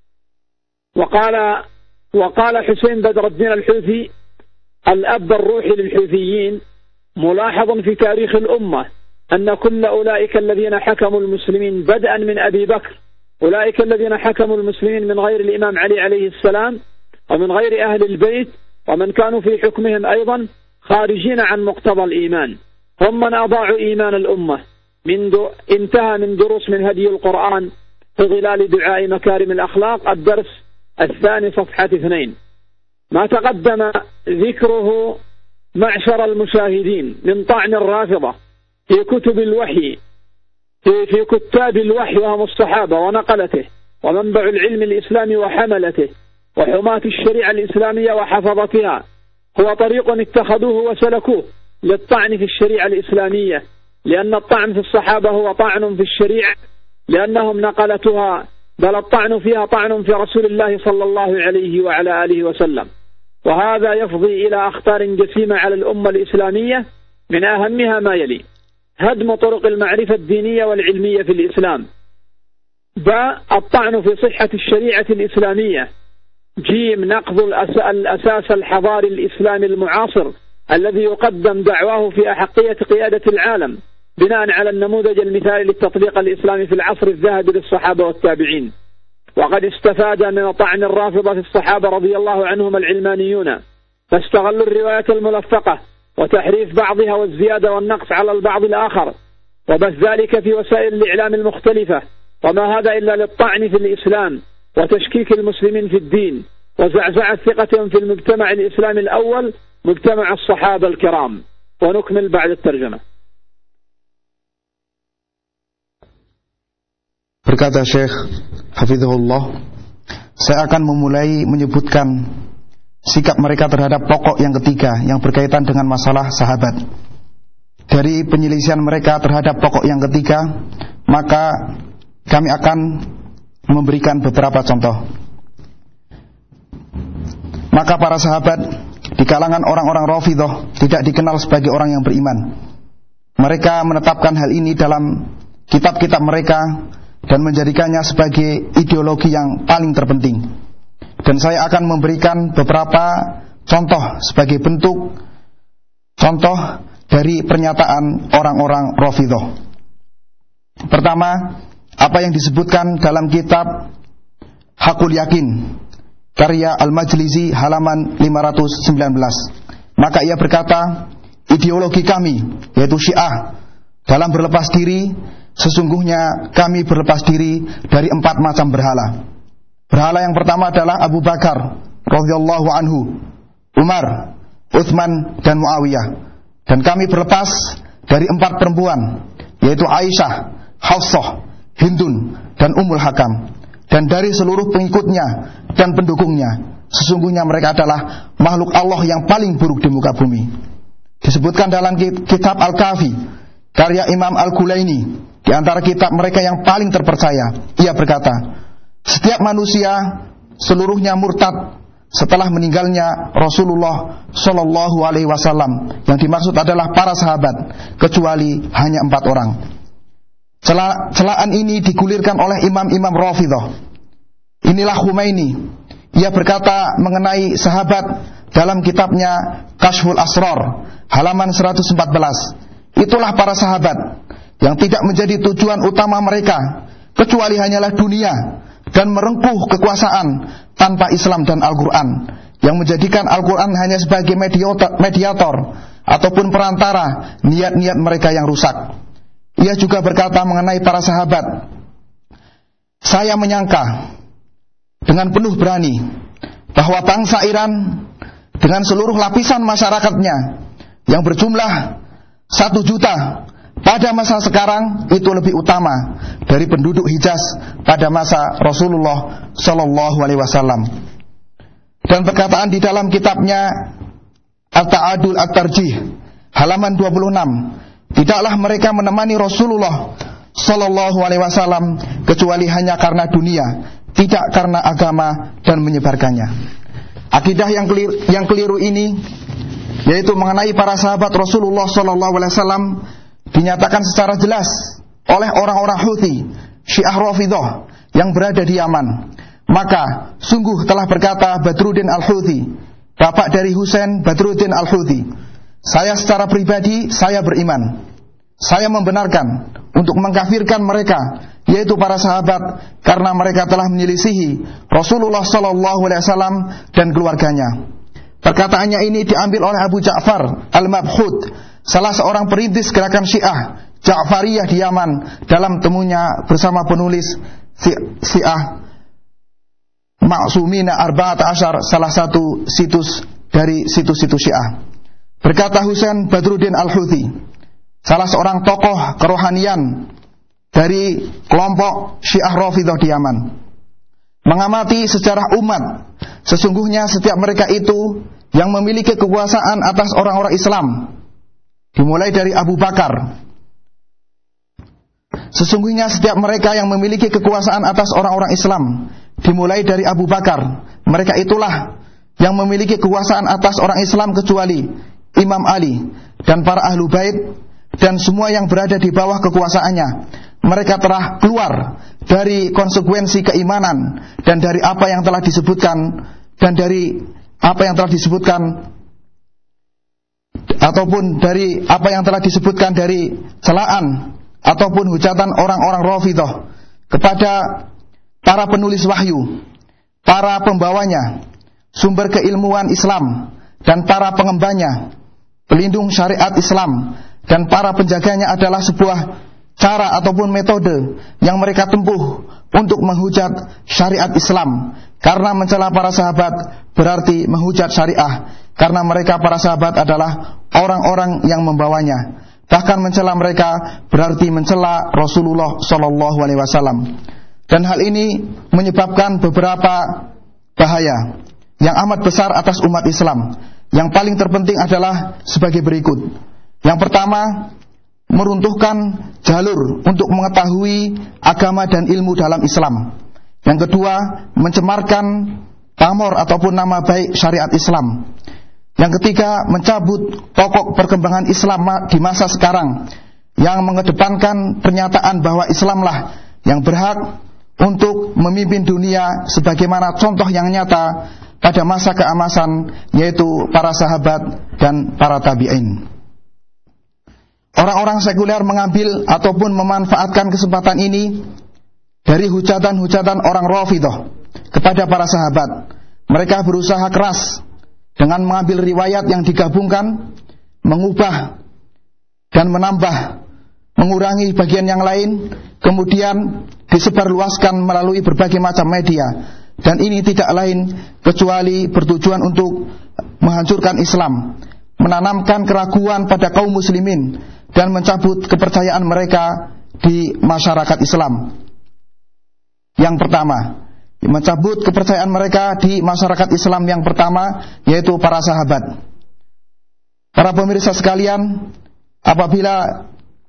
وقال حسين بدر الدين الحوثي الأب الروحي للحوثيين: ملاحظ في تاريخ الأمة أن كل أولئك الذين حكموا المسلمين بدءا من أبي بكر، أولئك الذين حكموا المسلمين من غير الإمام علي عليه السلام ومن غير أهل البيت ومن كانوا في حكمهم أيضا خارجين عن مقتضى الإيمان، هم من أضاعوا إيمان الأمة. انتهى من دروس من هدي القرآن في ظلال دعاء مكارم الأخلاق، الدرس الثاني صفحة 2. ما تقدم ذكره معشر المشاهدين من طعن الرافضة في كتب الوحي في كتاب الوحي وهم الصحابة ونقلته ومنبع العلم الإسلامي وحملته وحماة الشريعة الإسلامية وحفظتها هو طريق اتخذوه وسلكوه للطعن في الشريعة الإسلامية، لأن الطعن في الصحابة هو طعن في الشريعة لأنهم نقلتها، بل الطعن فيها طعن في رسول الله صلى الله عليه وعلى آله وسلم. وهذا يفضي إلى أخطار جسيمة على الأمة الإسلامية، من أهمها ما يلي: هدم طرق المعرفة الدينية والعلمية في الإسلام، الطعن في صحة الشريعة الإسلامية، نقض الأساس الحضاري الإسلامي المعاصر الذي يقدم دعواه في أحقية قيادة العالم بناء على النموذج المثالي للتطبيق الإسلامي في العصر الذهبي للصحابة والتابعين. وقد استفاد من طعن الرافضة في الصحابة رضي الله عنهم العلمانيون، فاستغلوا الروايات الملفقة وتحريف بعضها والزيادة والنقص على البعض الآخر، وبث ذلك في وسائل الإعلام المختلفة، وما هذا إلا للطعن في الإسلام وتشكيك المسلمين في الدين وزعزعة ثقتهم في المجتمع الإسلامي الأول، مجتمع الصحابة الكرام. ونكمل بعد الترجمة. Berkata Syekh Hafizahullah, saya akan memulai menyebutkan sikap mereka terhadap pokok yang ketiga yang berkaitan dengan masalah sahabat. Dari penyelisihan mereka terhadap pokok yang ketiga, maka kami akan memberikan beberapa contoh. Maka para sahabat di kalangan orang-orang Rafidhah tidak dikenal sebagai orang yang beriman. Mereka menetapkan hal ini dalam kitab-kitab mereka dan menjadikannya sebagai ideologi yang paling terpenting. Dan saya akan memberikan beberapa contoh sebagai bentuk contoh dari pernyataan orang-orang Rafidhah. Pertama, apa yang disebutkan dalam kitab Hakul Yakin karya Al-Majlisi halaman 519. Maka ia berkata, ideologi kami yaitu Syiah dalam berlepas diri, sesungguhnya kami berlepas diri dari 4 macam berhala. Berhala yang pertama adalah Abu Bakar radhiyallahu anhu, Umar, Utsman dan Muawiyah. Dan kami berlepas dari 4 perempuan, yaitu Aisyah, Hafsah, Hindun dan Ummul Hakam. Dan dari seluruh pengikutnya dan pendukungnya, sesungguhnya mereka adalah makhluk Allah yang paling buruk di muka bumi. Disebutkan dalam kitab Al-Kafi karya Imam Al-Gulaini, di antara kitab mereka yang paling terpercaya, ia berkata, setiap manusia seluruhnya murtad setelah meninggalnya Rasulullah Shallallahu Alaihi Wasallam. Yang dimaksud adalah para sahabat, kecuali hanya 4 orang. Celaan ini digulirkan oleh imam-imam Rafidhah. Inilah Khomeini. Ia berkata mengenai sahabat dalam kitabnya Kashful Asrar halaman 114. Itulah para sahabat yang tidak menjadi tujuan utama mereka kecuali hanyalah dunia dan merengkuh kekuasaan tanpa Islam dan Al-Quran, yang menjadikan Al-Quran hanya sebagai mediator ataupun perantara niat-niat mereka yang rusak. Ia juga berkata mengenai para sahabat, saya menyangka dengan penuh berani bahwa bangsa Iran dengan seluruh lapisan masyarakatnya yang berjumlah 1 juta pada masa sekarang itu lebih utama dari penduduk Hijaz pada masa Rasulullah Shallallahu Alaihi Wasallam. Dan perkataan di dalam kitabnya At-Ta'adul At-Tarjih halaman 26, tidaklah mereka menemani Rasulullah Shallallahu Alaihi Wasallam kecuali hanya karena dunia, tidak karena agama dan menyebarkannya. Akidah yang keliru ini, yaitu mengenai para sahabat Rasulullah Shallallahu Alaihi Wasallam, dinyatakan secara jelas oleh orang-orang Houthi, Syiah Rafidhah yang berada di Yaman. Maka sungguh telah berkata Badruddin Al-Houthi, bapak dari Husain Badruddin Al-Houthi, saya secara pribadi saya beriman, saya membenarkan untuk mengkafirkan mereka, yaitu para sahabat, karena mereka telah menyelisihi Rasulullah Sallallahu Alaihi Wasallam dan keluarganya. Perkataannya ini diambil oleh Abu Ja'far Al-Mabhud, salah seorang perintis gerakan Syiah Ja'fariyah di Yaman, dalam temunya bersama penulis Syiah Ma'sumina Arba'at Asyar, salah satu situs dari situs-situs Syiah. Berkata Husain Badruddin Al-Houthi, salah seorang tokoh kerohanian dari kelompok Syiah Rafidhah di Yaman, mengamati sejarah umat, sesungguhnya setiap mereka itu yang memiliki kekuasaan atas orang-orang Islam, dimulai dari Abu Bakar. Sesungguhnya setiap mereka yang memiliki kekuasaan atas orang-orang Islam, dimulai dari Abu Bakar, mereka itulah yang memiliki kekuasaan atas orang Islam kecuali Imam Ali dan para ahlu bait dan semua yang berada di bawah kekuasaannya. Mereka telah keluar dari konsekuensi keimanan dan dari apa yang telah disebutkan, dan dari apa yang telah disebutkan, ataupun dari apa yang telah disebutkan dari celaan ataupun hujatan orang-orang Rafidhah kepada para penulis wahyu, para pembawanya, sumber keilmuan Islam, dan para pengembanya, pelindung syariat Islam, dan para penjaganya adalah sebuah cara ataupun metode yang mereka tempuh untuk menghujat syariat Islam. Karena mencela para sahabat berarti menghujat syariah, karena mereka para sahabat adalah orang-orang yang membawanya. Bahkan mencela mereka berarti mencela Rasulullah Shallallahu Alaihi Wasallam. Dan hal ini menyebabkan beberapa bahaya yang amat besar atas umat Islam. Yang paling terpenting adalah sebagai berikut. Yang pertama, meruntuhkan jalur untuk mengetahui agama dan ilmu dalam Islam. Yang kedua, mencemarkan pamor ataupun nama baik syariat Islam. Yang ketiga, mencabut pokok perkembangan Islam di masa sekarang, yang mengedepankan pernyataan bahwa Islamlah yang berhak untuk memimpin dunia sebagaimana contoh yang nyata pada masa keemasan, yaitu para sahabat dan para tabi'in. orang-orang sekuler mengambil ataupun memanfaatkan kesempatan ini dari hujatan-hujatan orang Rafidhah kepada para sahabat. Mereka berusaha keras dengan mengambil riwayat yang digabungkan, mengubah dan menambah, mengurangi bagian yang lain, kemudian disebarluaskan melalui berbagai macam media. Dan ini tidak lain kecuali bertujuan untuk menghancurkan Islam, menanamkan keraguan pada kaum muslimin, dan mencabut kepercayaan mereka di masyarakat Islam. Yang pertama, mencabut kepercayaan mereka di masyarakat Islam yang pertama, yaitu para sahabat. Para pemirsa sekalian, apabila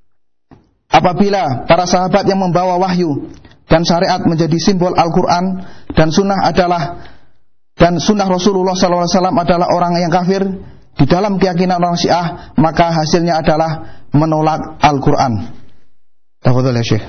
para sahabat yang membawa wahyu dan syariat menjadi simbol Al-Quran dan sunnah Rasulullah SAW adalah orang yang kafir di dalam keyakinan orang Syiah, maka hasilnya adalah menolak Al-Quran. Tafadhal ya Syekh.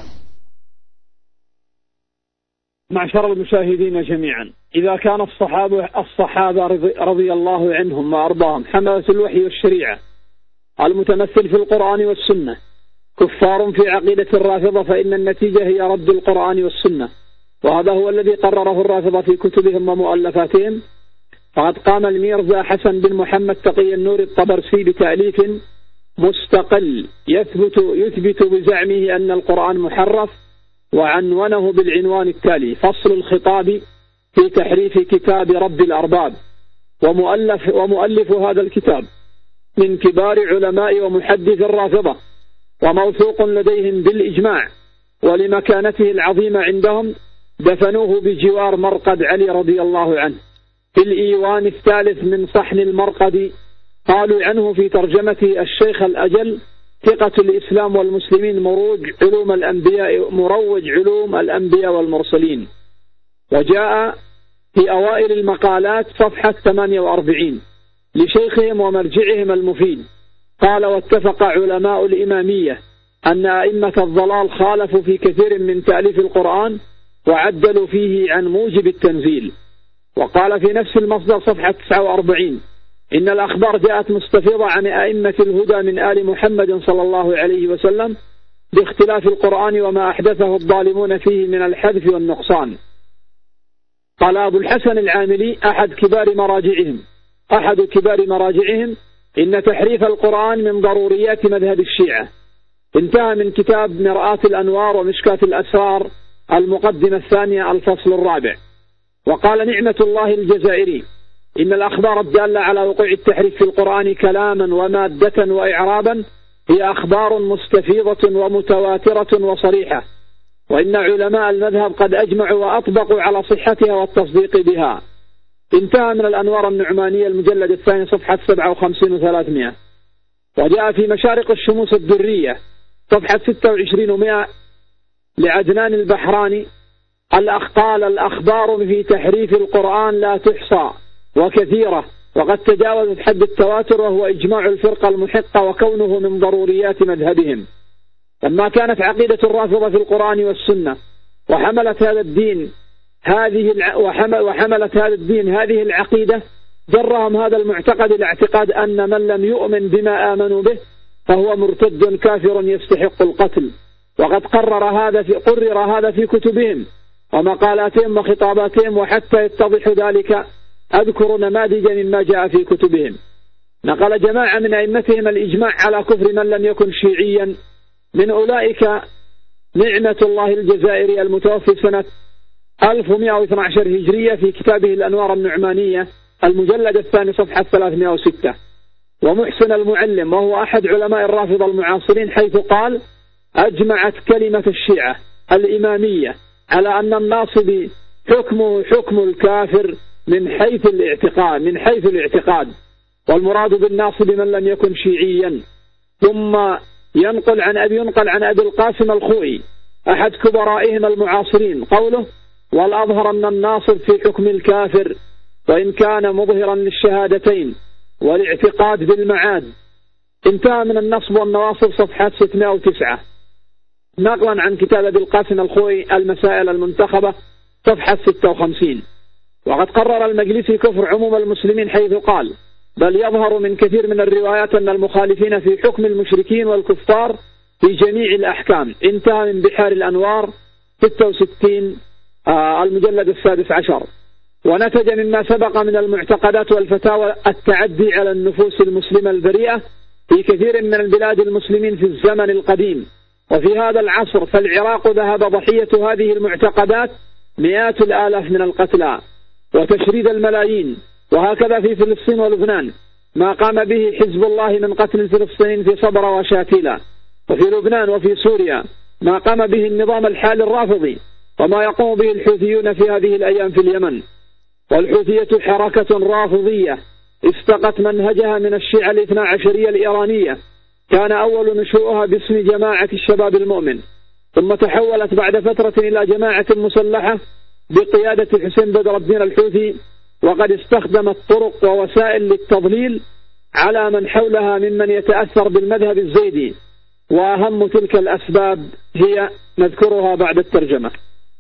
معشر المشاهدين جميعا، إذا كان الصحابة رضي الله عنهم وأرضاهم حملة الوحي والشريعة المتمثل في القرآن والسنة كفار في عقيدة الرافضة، فإن النتيجة هي رد القرآن والسنة، وهذا هو الذي قرره الرافضة في كتبهم ومؤلفاتهم. فقد قام الميرزا حسن بن محمد تقي النور الطبرسي بتأليف مستقل يثبت بزعمه أن القرآن محرف، وعنونه بالعنوان التالي: فصل الخطاب في تحريف كتاب رب الأرباب. ومؤلف هذا الكتاب من كبار علماء ومحدث الرافضة، وموثوق لديهم بالإجماع، ولمكانته العظيمة عندهم دفنوه بجوار مرقد علي رضي الله عنه في الإيوان الثالث من صحن المرقد. قالوا عنه في ترجمته: الشيخ الأجل ثقة الإسلام والمسلمين مروج علوم الأنبياء والمرسلين. وجاء في أوائل المقالات صفحة 48 لشيخهم ومرجعهم المفيد قال: واتفق علماء الإمامية أن أئمة الضلال خالفوا في كثير من تأليف القرآن وعدلوا فيه عن موجب التنزيل. وقال في نفس المصدر صفحة 49: إن الأخبار جاءت مستفيضة عن أئمة الهدى من آل محمد صلى الله عليه وسلم باختلاف القرآن وما أحدثه الظالمون فيه من الحذف والنقصان. قال أبو الحسن العاملي أحد كبار مراجعهم: إن تحريف القرآن من ضروريات مذهب الشيعة. انتهى من كتاب مرآة الأنوار ومشكاة الأسرار المقدمة الثانية الفصل الرابع. وقال نعمة الله الجزائري: إن الأخبار الدالة على وقوع التحريف في القرآن كلاما ومادة وإعرابا هي أخبار مستفيضة ومتواترة وصريحة، وإن علماء المذهب قد أجمعوا وأطبقوا على صحتها والتصديق بها. انتهى من الأنوار النعمانية المجلد الثاني صفحة 57 و300. وجاء في مشارق الشموس الدرية صفحة 26 و100 لعدنان البحراني: قال الأخبار في تحريف القرآن لا تحصى وكثيرة، وقد تجاوزت حد التواتر، وهو إجماع الفرقة المحقة وكونه من ضروريات مذهبهم. لما كانت عقيدة الرافضة في القرآن والسنة وحملت هذا الدين هذه العقيدة، جرهم هذا المعتقد الاعتقاد أن من لم يؤمن بما آمنوا به فهو مرتد كافر يستحق القتل. وقد قرر هذا في كتبهم ومقالاتهم وخطاباتهم، وحتى يتضح ذلك أذكر نماذج مما جاء في كتبهم. نقل جماعة من أئمتهم الإجماع على كفر من لم يكن شيعيا، من أولئك نعمة الله الجزائري المتوفي سنة 1112 هجرية في كتابه الأنوار النعمانية المجلد الثاني صفحة 306. ومحسن المعلم وهو أحد علماء الرافضة المعاصرين، حيث قال: أجمعت كلمة الشيعة الإمامية على أن الناصب حكمه حكم الكافر من حيث الاعتقاد، والمراد بالناصب من لم يكن شيعيا. ثم ينقل عن أبي القاسم الخوئي أحد كبرائهم المعاصرين قوله: والأظهر أن الناصب في حكم الكافر وإن كان مظهرا للشهادتين والاعتقاد بالمعاد. انتهى من النصب والنواصب صفحات 609. نقلا عن كتاب أبي القاسم الخوئي المسائل المنتخبة صفحة 56. وقد قرر المجلسي كفر عموم المسلمين، حيث قال: بل يظهر من كثير من الروايات أن المخالفين في حكم المشركين والكفار في جميع الأحكام. انتهى من بحار الأنوار 66 المجلد 16. ونتج مما سبق من المعتقدات والفتاوى التعدي على النفوس المسلمة البريئة في كثير من البلاد المسلمين في الزمن القديم وفي هذا العصر. فالعراق ذهب ضحية هذه المعتقدات مئات الآلاف من القتلى وتشريد الملايين. وهكذا في فلسطين ولبنان ما قام به حزب الله من قتل الفلسطينيين في صبرا وشاتيلا، وفي لبنان وفي سوريا ما قام به النظام الحالي الرافضي، وما يقوم به الحوثيون في هذه الأيام في اليمن. والحوثية حركة رافضية استقت منهجها من الشيعة الاثنا عشرية الإيرانية، كان أول نشوءها باسم جماعة الشباب المؤمن، ثم تحولت بعد فترة إلى جماعة مسلحة بقيادة حسين بدر الدين الحوثي، وقد استخدمت طرق ووسائل للتضليل على من حولها ممن يتأثر بالمذهب الزيدي. وأهم تلك الأسباب هي نذكرها بعد الترجمة.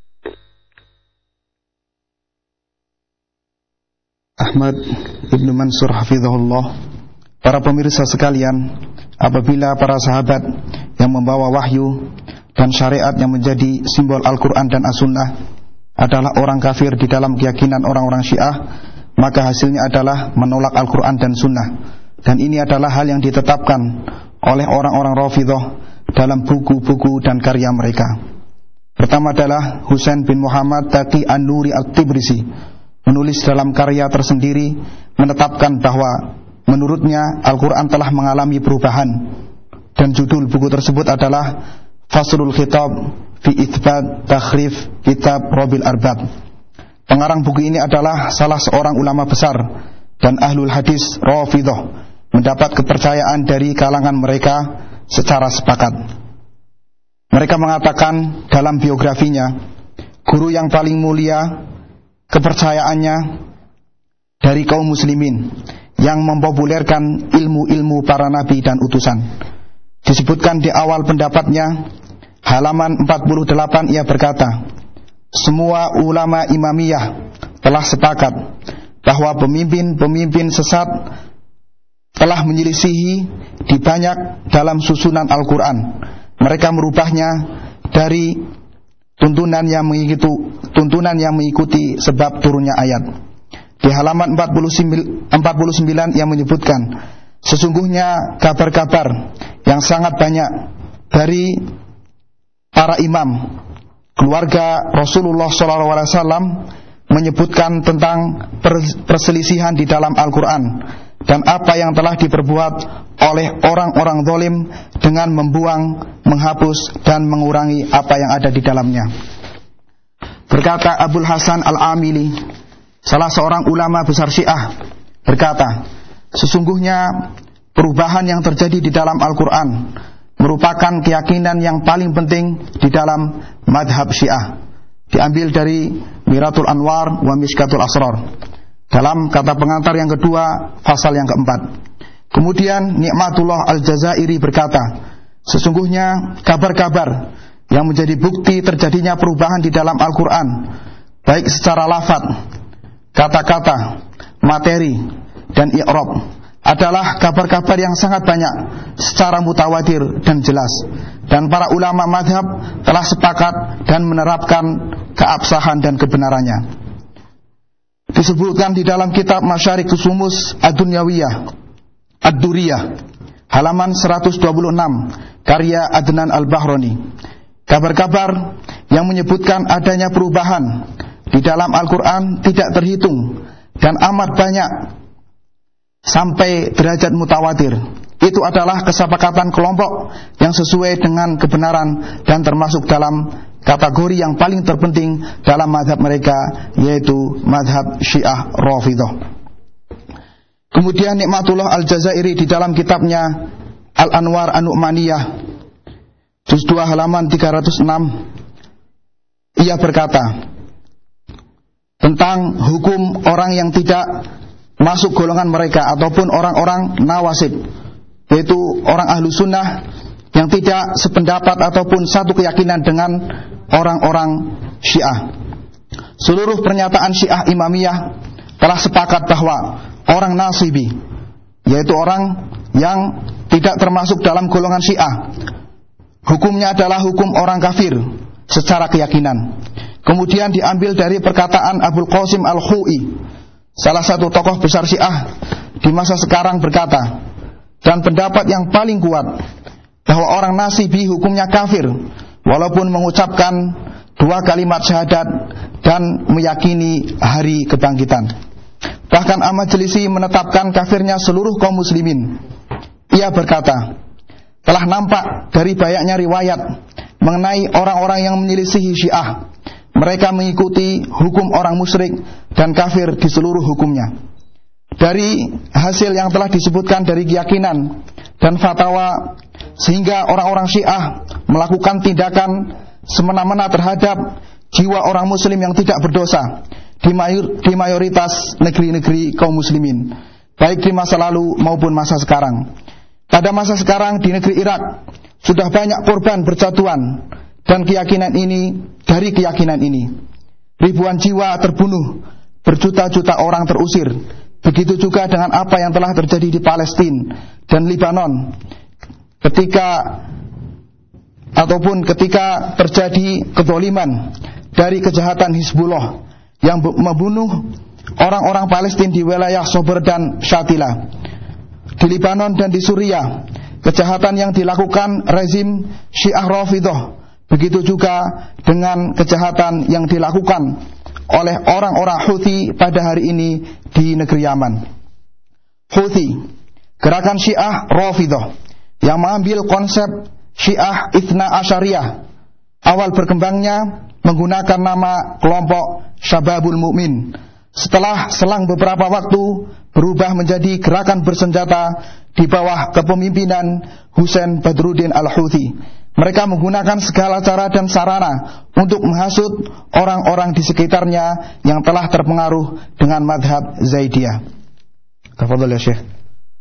Ahmad Ibnu Mansur hafizahullah. Para pemirsa sekalian, apabila para sahabat yang membawa wahyu dan syariat yang menjadi simbol Al-Quran dan As-Sunnah adalah orang kafir di dalam keyakinan orang-orang Syiah, maka hasilnya adalah menolak Al-Quran dan Sunnah. Dan ini adalah hal yang ditetapkan oleh orang-orang Rafidhah dalam buku-buku dan karya mereka. Pertama adalah Husain bin Muhammad Taqi An-Nuri At-Tibrisi menulis dalam karya tersendiri menetapkan bahwa menurutnya Al-Quran telah mengalami perubahan, dan judul buku tersebut adalah Faslul Khitab fi Itsbat Takhrif Kitab Rabil Arbab. Pengarang buku ini adalah salah seorang ulama besar dan ahlul hadis Rafidhah, mendapat kepercayaan dari kalangan mereka secara sepakat. Mereka mengatakan dalam biografinya, guru yang paling mulia kepercayaannya dari kaum muslimin yang mempopulerkan ilmu-ilmu para nabi dan utusan. Disebutkan di awal pendapatnya, halaman 48, ia berkata, semua ulama imamiyah telah sepakat bahwa pemimpin-pemimpin sesat telah menyelisihi di banyak dalam susunan Al-Quran. Mereka merubahnya dari tuntunan yang mengikuti sebab turunnya ayat. Di halaman 49 yang menyebutkan, sesungguhnya kabar-kabar yang sangat banyak dari para imam keluarga Rasulullah SAW menyebutkan tentang perselisihan di dalam Al-Quran dan apa yang telah diperbuat oleh orang-orang zalim dengan membuang, menghapus dan mengurangi apa yang ada di dalamnya. Berkata Abul Hasan Al-Amili, salah seorang ulama besar Syiah, berkata, sesungguhnya perubahan yang terjadi di dalam Al-Quran merupakan keyakinan yang paling penting di dalam madhab Syiah. Diambil dari Miratul Anwar wa Mishkatul Asrar, dalam kata pengantar yang kedua, pasal yang keempat. Kemudian Ni'matullah Al-Jazairi berkata, sesungguhnya kabar-kabar yang menjadi bukti terjadinya perubahan di dalam Al-Quran, baik secara lafaz, kata-kata, materi, dan i'rab, adalah kabar-kabar yang sangat banyak secara mutawatir dan jelas, dan para ulama madhab telah sepakat dan menerapkan keabsahan dan kebenarannya. Disebutkan di dalam kitab Masyariqus Sumus Ad-Dunyawiyah Ad-Duriyah halaman 126 karya Adnan Al-Bahroni, kabar-kabar yang menyebutkan adanya perubahan di dalam Al-Quran tidak terhitung dan amat banyak sampai derajat mutawatir. Itu adalah kesepakatan kelompok yang sesuai dengan kebenaran dan termasuk dalam kategori yang paling terpenting dalam madhab mereka, yaitu madhab Syiah Rafidhah. Kemudian Ni'matullah Al-Jazairi di dalam kitabnya Al-Anwar An-Nu'maniyah juz 2 halaman 306, ia berkata tentang hukum orang yang tidak masuk golongan mereka ataupun orang-orang nawasib, yaitu orang ahlu sunnah yang tidak sependapat ataupun satu keyakinan dengan orang-orang Syiah. Seluruh pernyataan Syiah Imamiyah telah sepakat bahwa orang Nasibi yaitu orang yang tidak termasuk dalam golongan Syiah. Hukumnya adalah hukum orang kafir secara keyakinan. Kemudian diambil dari perkataan Abul Qasim Al-Khu'i, salah satu tokoh besar Syiah di masa sekarang, berkata, dan pendapat yang paling kuat bahwa orang Nasibi hukumnya kafir walaupun mengucapkan 2 kalimat syahadat dan meyakini hari kebangkitan. Bahkan Al-Majlisi menetapkan kafirnya seluruh kaum muslimin. Ia berkata, telah nampak dari banyaknya riwayat mengenai orang-orang yang menyelisihi Syiah, mereka mengikuti hukum orang musyrik dan kafir di seluruh hukumnya. Dari hasil yang telah disebutkan dari keyakinan dan fatwa, sehingga orang-orang Syiah melakukan tindakan semena-mena terhadap jiwa orang muslim yang tidak berdosa di mayoritas negeri-negeri kaum muslimin, baik di masa lalu maupun masa sekarang. Pada masa sekarang di negeri Irak sudah banyak korban berjatuhan dan dari keyakinan ini ribuan jiwa terbunuh, berjuta-juta orang terusir. Begitu juga dengan apa yang telah terjadi di Palestina dan Lebanon ketika terjadi kezaliman dari kejahatan Hizbullah yang membunuh orang-orang Palestina di wilayah Sober dan Shatila. Di Lebanon dan di Suriah, kejahatan yang dilakukan rezim Syiah Rafidhah. Begitu juga dengan kejahatan yang dilakukan oleh orang-orang Houthi pada hari ini di negeri Yaman. Houthi, gerakan Syiah Rafidhah yang mengambil konsep Syiah Itsna Asyariyah, awal berkembangnya menggunakan nama kelompok Syababul Mukmin. Setelah selang beberapa waktu berubah menjadi gerakan bersenjata di bawah kepemimpinan Husain Badruddin Al-Houthi. Mereka menggunakan segala cara dan sarana untuk menghasut orang-orang di sekitarnya yang telah terpengaruh dengan madhab Zaidiyah. Tafadhal ya Syekh.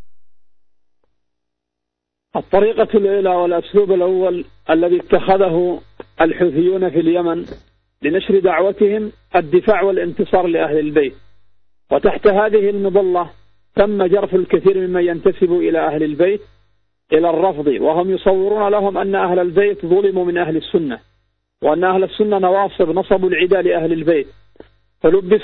الطريقة الأولى والأسلوب الأول الذي اتخذه الحوثيون في اليمن لنشر دعوتهم الدفاع والانتصار لأهل البيت، وتحت هذه المظلة تم جرف الكثير ممن ينتسب إلى أهل البيت إلى الرفض، وهم يصورون لهم أن أهل البيت ظلموا من أهل السنة، وأن أهل السنة نواصب نصبوا العداء لأهل البيت، فلبس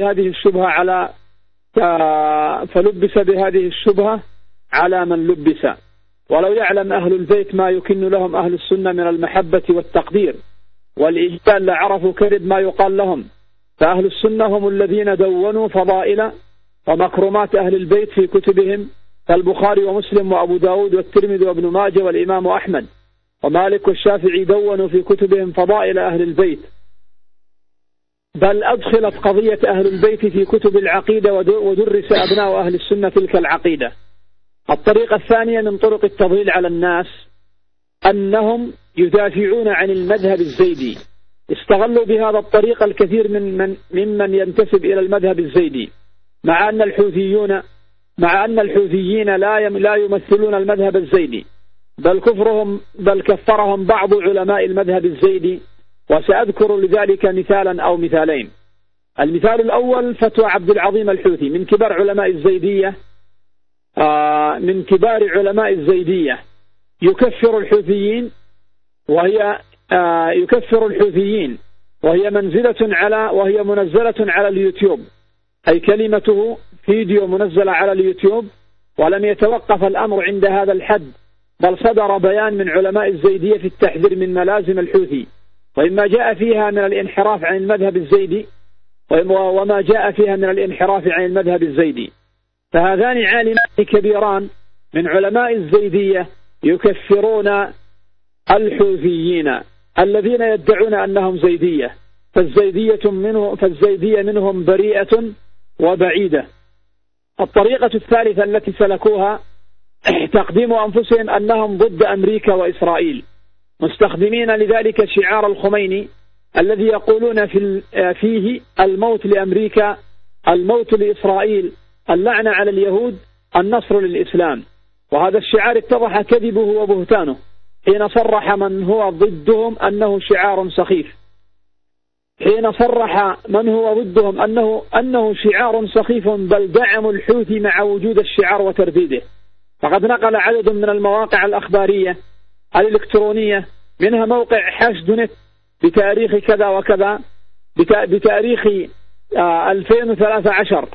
بهذه الشبهة على من لبس. ولو يعلم أهل البيت ما يكن لهم أهل السنة من المحبة والتقدير والإجلال لعرفوا كذب ما يقال لهم. فأهل السنة هم الذين دونوا فضائل ومكرمات أهل البيت في كتبهم، فالبخاري ومسلم وأبو داود والترمذي وابن ماجه والإمام أحمد ومالك والشافعي دونوا في كتبهم فضائل أهل البيت، بل أدخلت قضية أهل البيت في كتب العقيدة ودرس أبناء أهل السنة تلك العقيدة. الطريقة الثانية من طرق التضليل على الناس أنهم يدافعون عن المذهب الزيدي. استغلوا بهذا الطريق الكثير ممن ينتسب إلى المذهب الزيدي، مع أن الحوثيين لا يمثلون المذهب الزيدي، بل كفرهم بعض علماء المذهب الزيدي، وسأذكر لذلك مثالا أو مثالين. المثال الأول فتوى عبد العظيم الحوثي من كبار علماء الزيدية، يكفر الحوثيين وهي منزلة على اليوتيوب، أي كلمته فيديو منزل على اليوتيوب. ولم يتوقف الأمر عند هذا الحد، بل صدر بيان من علماء الزيدية في التحذير من ملازم الحوثي، وإما جاء فيها من الانحراف عن المذهب الزيدي وما جاء فيها من الانحراف عن المذهب الزيدي. فهذان عالمان كبيران من علماء الزيدية يكفرون الحوثيين الذين يدعون أنهم زيدية، فالزيدية منهم بريئة وبعيدة. الطريقة الثالثة التي سلكوها تقديم أنفسهم أنهم ضد أمريكا وإسرائيل، مستخدمين لذلك شعار الخميني الذي يقولون فيه الموت لأمريكا، الموت لإسرائيل، اللعنة على اليهود، النصر للإسلام. وهذا الشعار اتضح كذبه وبهتانه حين صرح من هو ضدهم أنه شعار سخيف. حين صرح من هو ضدهم أنه شعار سخيف بل دعموا الحوثي مع وجود الشعار وترديده. فقد نقل عدد من المواقع الأخبارية الإلكترونية منها موقع حاشدنت بتاريخ كذا وكذا بتاريخ 2013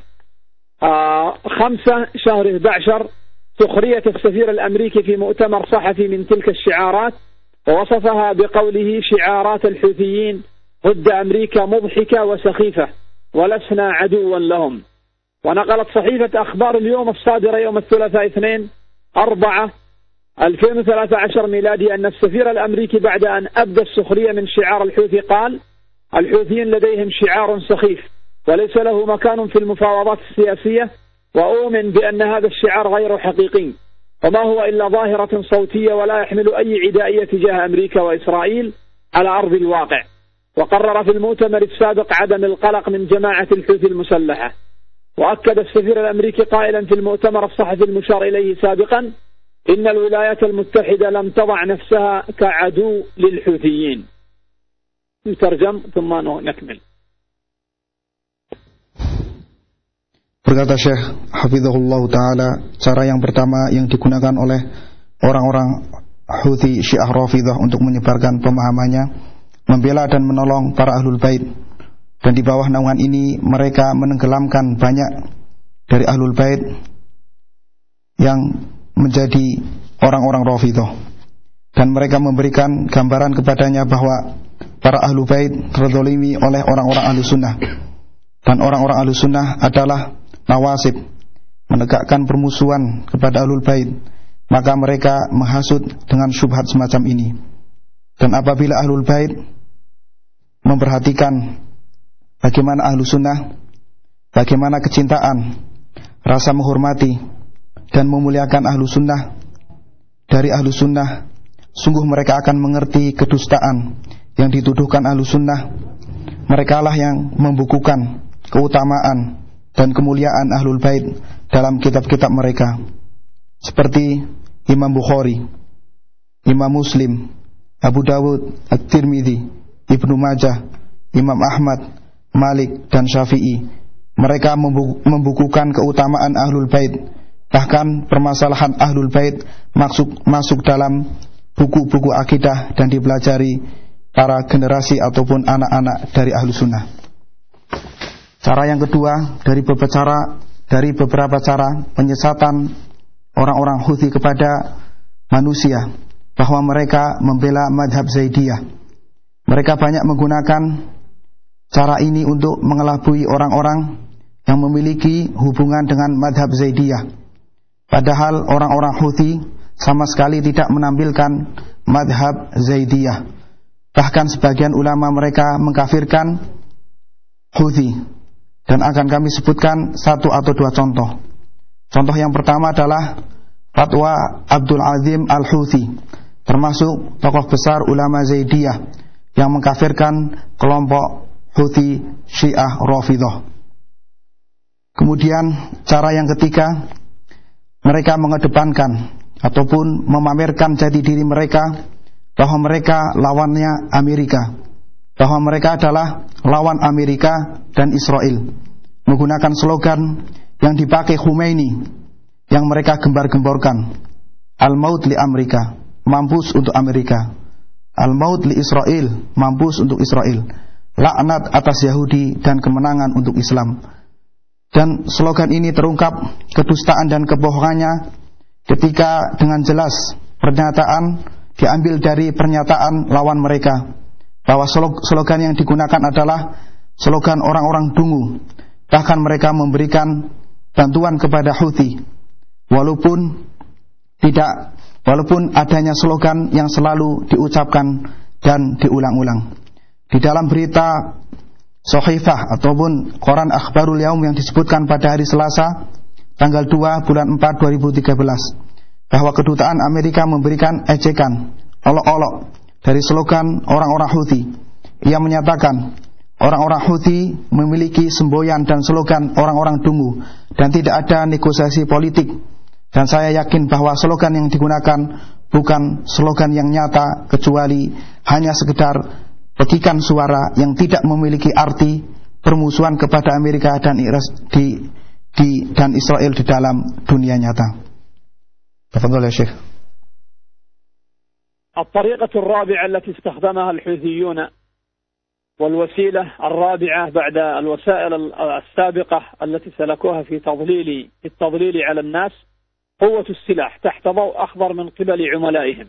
5 شهر 11 سخرية السفير الأمريكي في مؤتمر صحفي من تلك الشعارات، ووصفها بقوله شعارات الحوثيين ضد أمريكا مضحكة وسخيفة ولسنا عدوا لهم. ونقلت صحيفة أخبار اليوم الصادرة يوم الثلاثاء 2/4/2013 ميلادي أن السفير الأمريكي بعد أن أبدى السخرية من شعار الحوثي قال: الحوثيين لديهم شعار سخيف وليس له مكان في المفاوضات السياسية، وأؤمن بأن هذا الشعار غير حقيقي وما هو إلا ظاهرة صوتية ولا يحمل أي عدائية تجاه أمريكا وإسرائيل على أرض الواقع. وقرر في المؤتمر السابق عدم القلق من جماعة الحوثي المسلحة. وأكد السفير الأمريكي قائلا في المؤتمر الصحفي المشار إليه سابقا إن الولايات المتحدة لم تضع نفسها كعدو للحوثيين. يترجم ثم نكمل. Berkata Syekh Hafizahullah Ta'ala, cara yang pertama yang digunakan oleh orang-orang Houthi Syiah Rafidah untuk menyebarkan pemahamannya, membela dan menolong para Ahlul Bait. Dan di bawah naungan ini mereka menenggelamkan banyak dari Ahlul Bait yang menjadi orang-orang Rafidah. Dan mereka memberikan gambaran kepadanya bahwa para Ahlul Bait terzalimi oleh orang-orang Ahlus Sunnah. Dan orang-orang Ahlus Sunnah adalah nawasib, menegakkan permusuhan kepada Ahlul Bait. Maka mereka menghasut dengan syubhat semacam ini. Dan apabila Ahlul Bait memperhatikan bagaimana Ahlus Sunnah, bagaimana kecintaan, rasa menghormati dan memuliakan Ahlus Sunnah dari Ahlus Sunnah, sungguh mereka akan mengerti kedustaan yang dituduhkan Ahlus Sunnah. Mereka lah yang membukukan keutamaan dan kemuliaan Ahlul Bait dalam kitab-kitab mereka, seperti Imam Bukhari, Imam Muslim, Abu Dawud, At-Tirmidzi, Ibnu Majah, Imam Ahmad, Malik dan Syafi'i. Mereka membukukan keutamaan Ahlul Bait. Bahkan permasalahan Ahlul Bait masuk dalam buku-buku akidah dan dipelajari para generasi ataupun anak-anak dari Ahlus Sunnah. Cara yang kedua dari beberapa cara penyesatan orang-orang Houthi kepada manusia, bahwa mereka membela madhab Zaidiyah. Mereka banyak menggunakan cara ini untuk mengelabui orang-orang yang memiliki hubungan dengan madhab Zaidiyah. Padahal orang-orang Houthi sama sekali tidak menampilkan madhab Zaidiyah. Bahkan sebagian ulama mereka mengkafirkan Houthi. Dan akan kami sebutkan 1 atau 2 contoh. Contoh yang pertama adalah fatwa Abdul Azim Al-Houthi, termasuk tokoh besar ulama Zaidiyah, yang mengkafirkan kelompok Houthi Syiah Rafidah. Kemudian cara yang ketiga, mereka mengedepankan ataupun memamerkan jati diri mereka bahwa mereka lawannya Amerika, bahwa mereka adalah lawan Amerika dan Israel, menggunakan slogan yang dipakai Khomeini yang mereka gembar-gemborkan: Al-Maut li Amerika, mampus untuk Amerika; Al-Maut li Israel, mampus untuk Israel; laknat atas Yahudi dan kemenangan untuk Islam. Dan slogan ini terungkap kedustaan dan kebohongannya ketika dengan jelas pernyataan diambil dari pernyataan lawan mereka, bahwa slogan yang digunakan adalah slogan orang-orang dungu. Bahkan mereka memberikan bantuan kepada Houthi, walaupun adanya slogan yang selalu diucapkan dan diulang-ulang. Di dalam berita Sohifah ataupun Koran Akhbarul Yaum yang disebutkan pada hari Selasa tanggal 2 bulan 4 2013, bahwa kedutaan Amerika memberikan ejekan, olok-olok dari slogan orang-orang Houthi. Ia menyatakan orang-orang Houthi memiliki semboyan dan slogan orang-orang dungu dan tidak ada negosiasi politik. Dan saya yakin bahwa slogan yang digunakan bukan slogan yang nyata, kecuali hanya sekedar pekikan suara yang tidak memiliki arti permusuhan kepada Amerika dan Israel di dalam dunia nyata. Tafadhal ya Syekh. الطريقة الرابعة التي استخدمها الحوثيون والوسيلة الرابعة بعد الوسائل السابقة التي سلكوها في التضليل على الناس قوة السلاح تحت ضوء أخضر من قبل عملائهم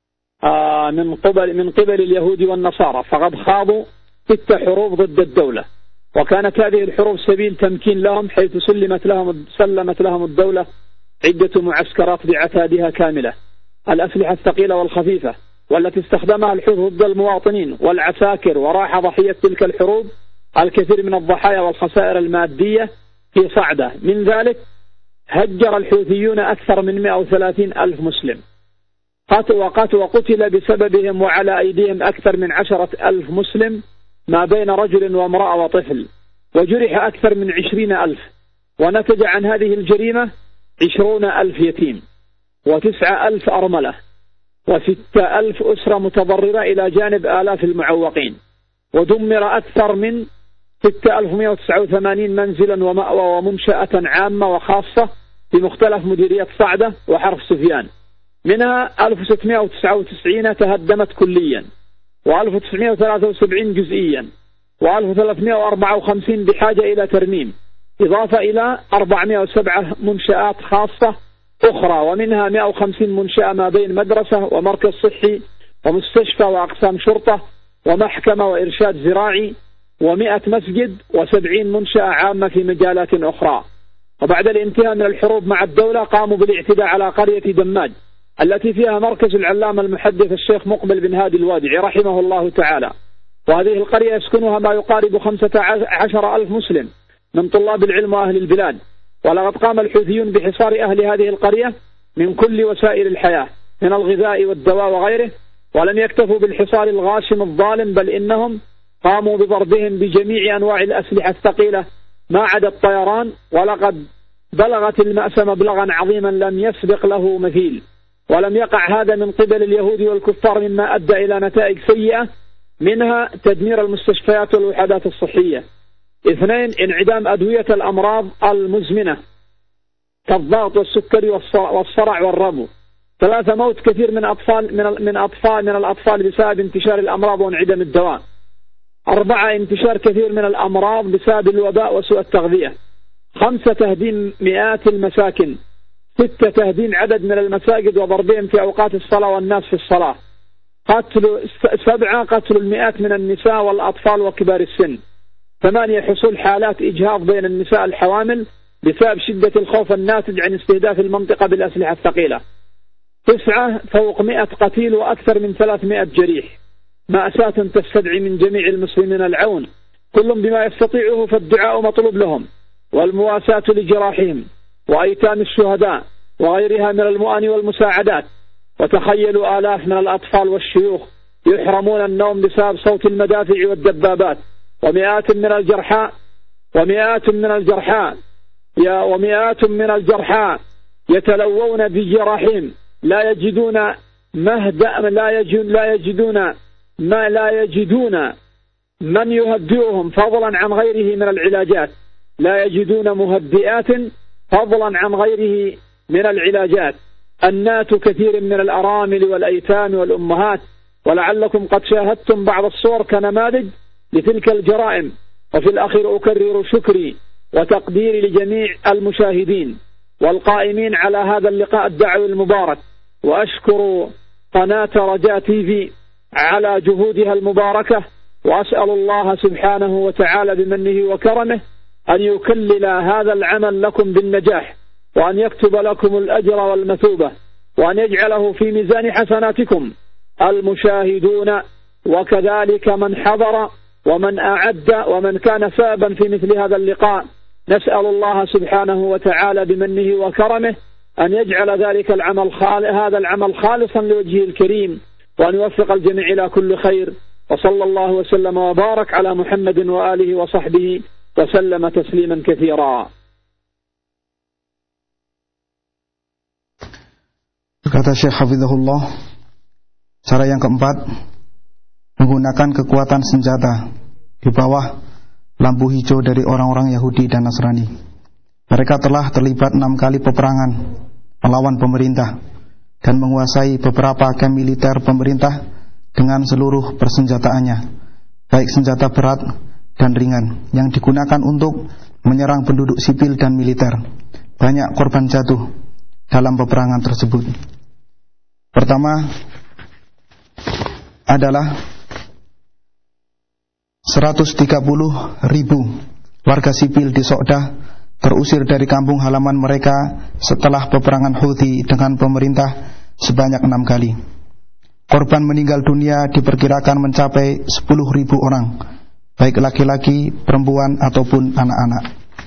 من قبل اليهود والنصارى، فقد خاضوا 6 حروب ضد الدولة، وكانت هذه الحروب سبيل تمكين لهم، حيث سلمت لهم الدولة عدة معسكرات بعتادها كاملة، الأسلحة الثقيلة والخفيفة، والتي استخدمها الحوث ضد المواطنين والعساكر، وراح ضحية تلك الحروب الكثير من الضحايا والخسائر المادية في صعدة. من ذلك هجر الحوثيون أكثر من 130 ألف مسلم، وقتل بسببهم وعلى أيديهم أكثر من 10,000 مسلم ما بين رجل وامرأة وطفل، وجرح أكثر من 20,000، ونتج عن هذه الجريمة 20,000 يتيم و9,000 أرملة و6,000 أسرة متضررة إلى جانب آلاف المعوقين، ودمر أكثر من 6,189 منزلا ومأوى ومنشأة عامة وخاصة في مختلف مديرية صعدة وحرف سفيان، منها 1,699 تهدمت كليا، و1,973 جزئيا، و1,354 بحاجة إلى ترميم، إضافة إلى 407 منشآت خاصة أخرى، ومنها 150 منشأة ما بين مدرسة ومركز صحي ومستشفى وأقسام شرطة ومحكمة وإرشاد زراعي و100 مسجد و70 منشأة عامة في مجالات أخرى. وبعد الانتهاء من الحروب مع الدولة قاموا بالاعتداء على قرية دماج التي فيها مركز العلامة المحدث الشيخ مقبل بن هادي الوادعي رحمه الله تعالى، وهذه القرية يسكنها ما يقارب 15,000 مسلم من طلاب العلم وأهل البلاد. ولقد قام الحوثيون بحصار أهل هذه القرية من كل وسائل الحياة من الغذاء والدواء وغيره، ولم يكتفوا بالحصار الغاشم الظالم، بل إنهم قاموا بضربهم بجميع أنواع الأسلحة الثقيلة ما عدا الطيران، ولقد بلغت المأساة مبلغا عظيما لم يسبق له مثيل، ولم يقع هذا من قبل اليهود والكفار، مما أدى إلى نتائج سيئة، منها تدمير المستشفيات والوحدات الصحية. 2 انعدام أدوية الأمراض المزمنة كالضغط والسكري والصرع والربو. 3 موت كثير من الأطفال بسبب انتشار الأمراض وانعدام الدواء. 4 انتشار كثير من الأمراض بسبب الوباء وسوء التغذية. 5 تهديم مئات المساكن. 6 تهديم عدد من المساجد وضربهم في أوقات الصلاة والناس في الصلاة. 7 قتل المئات من النساء والأطفال وكبار السن. 8 حصول حالات إجهاض بين النساء الحوامل بسبب شدة الخوف الناتج عن استهداف المنطقة بالأسلحة الثقيلة. 9 فوق 100 قتيل وأكثر من 300 جريح. مأساة تستدعي من جميع المسلمين العون، كل بما يستطيعه، فالدعاء مطلوب لهم والمواساة لجراحهم وأيتام الشهداء وغيرها من المؤن والمساعدات. وتخيلوا آلاف من الأطفال والشيوخ يحرمون النوم بسبب صوت المدافع والدبابات، ومئات من الجرحى يتلوون بجراحهم، لا يجدون من يهدئهم فضلا عن غيره من العلاجات، لا يجدون مهدئات فضلا عن غيره من العلاجات. النات كثير من الأرامل والأيتام والأمهات، ولعلكم قد شاهدتم بعض الصور كنماذج لتلك الجرائم. وفي الأخير أكرر شكري وتقديري لجميع المشاهدين والقائمين على هذا اللقاء الدعوي المبارك، وأشكر قناة رجاء TV على جهودها المباركة، وأسأل الله سبحانه وتعالى بمنه وكرمه أن يكلل هذا العمل لكم بالنجاح، وأن يكتب لكم الأجر والمثوبة، وأن يجعله في ميزان حسناتكم المشاهدون، وكذلك من حضر ومن أعد ومن كان سببا في مثل هذا اللقاء. نسأل الله سبحانه وتعالى بمنه وكرمه أن يجعل ذلك هذا العمل خالصا لوجهه الكريم، وأن يوفق الجميع إلى كل خير. وصلى الله وسلم وبارك على محمد وآله وصحبه وسلم تسليما كثيرا. Kata Syekh Hafizahullah, cara yang keempat menggunakan kekuatan senjata di bawah lampu hijau dari orang-orang Yahudi dan Nasrani. Mereka telah terlibat 6 kali peperangan melawan pemerintah dan menguasai beberapa kamp militer pemerintah dengan seluruh persenjataannya, baik senjata berat dan ringan, yang digunakan untuk menyerang penduduk sipil dan militer. Banyak korban jatuh dalam peperangan tersebut. Pertama adalah 130.000 warga sipil di So'dah terusir dari kampung halaman mereka setelah peperangan Houthi dengan pemerintah sebanyak 6 kali. Korban meninggal dunia diperkirakan mencapai 10.000 orang, baik laki-laki, perempuan ataupun anak-anak.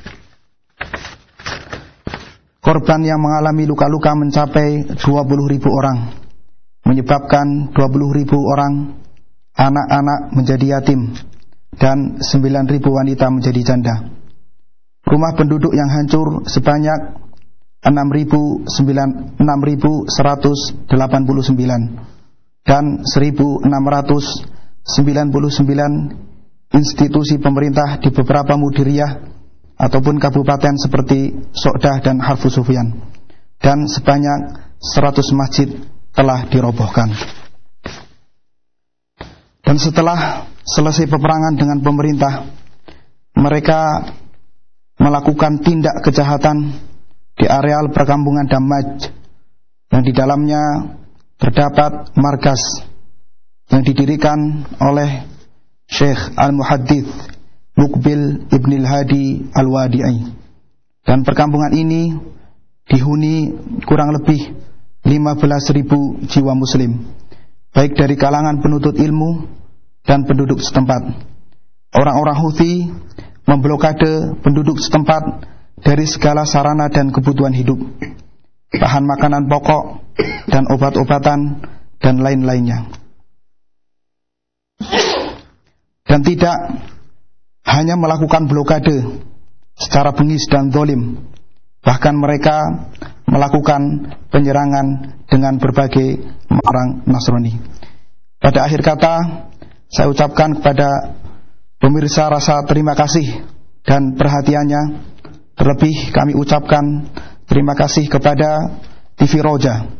Korban yang mengalami luka-luka mencapai 20.000 orang, menyebabkan 20.000 orang anak-anak menjadi yatim dan 9.000 wanita menjadi janda. Rumah penduduk yang hancur sebanyak 6.189 dan 1.699 institusi pemerintah di beberapa mudiriyah ataupun kabupaten seperti So'dah dan Harfus Sufyan, dan sebanyak 100 masjid telah dirobohkan. Dan setelah selesai peperangan dengan pemerintah, mereka melakukan tindak kejahatan di areal perkampungan Damaj yang di dalamnya terdapat markas yang didirikan oleh Syekh Al-Muhaddits Muqbil Ibn Al-Hadi Al-Wadi'i. Dan perkampungan ini dihuni kurang lebih 15.000 jiwa muslim, baik dari kalangan penuntut ilmu dan penduduk setempat. Orang-orang Houthi memblokade penduduk setempat dari segala sarana dan kebutuhan hidup, bahan makanan pokok dan obat-obatan dan lain-lainnya. Dan tidak hanya melakukan blokade secara bengis dan zalim, bahkan mereka melakukan penyerangan dengan berbagai orang Nasrani. Pada akhir kata, saya ucapkan kepada pemirsa rasa terima kasih dan perhatiannya. Terlebih kami ucapkan terima kasih kepada TV Roja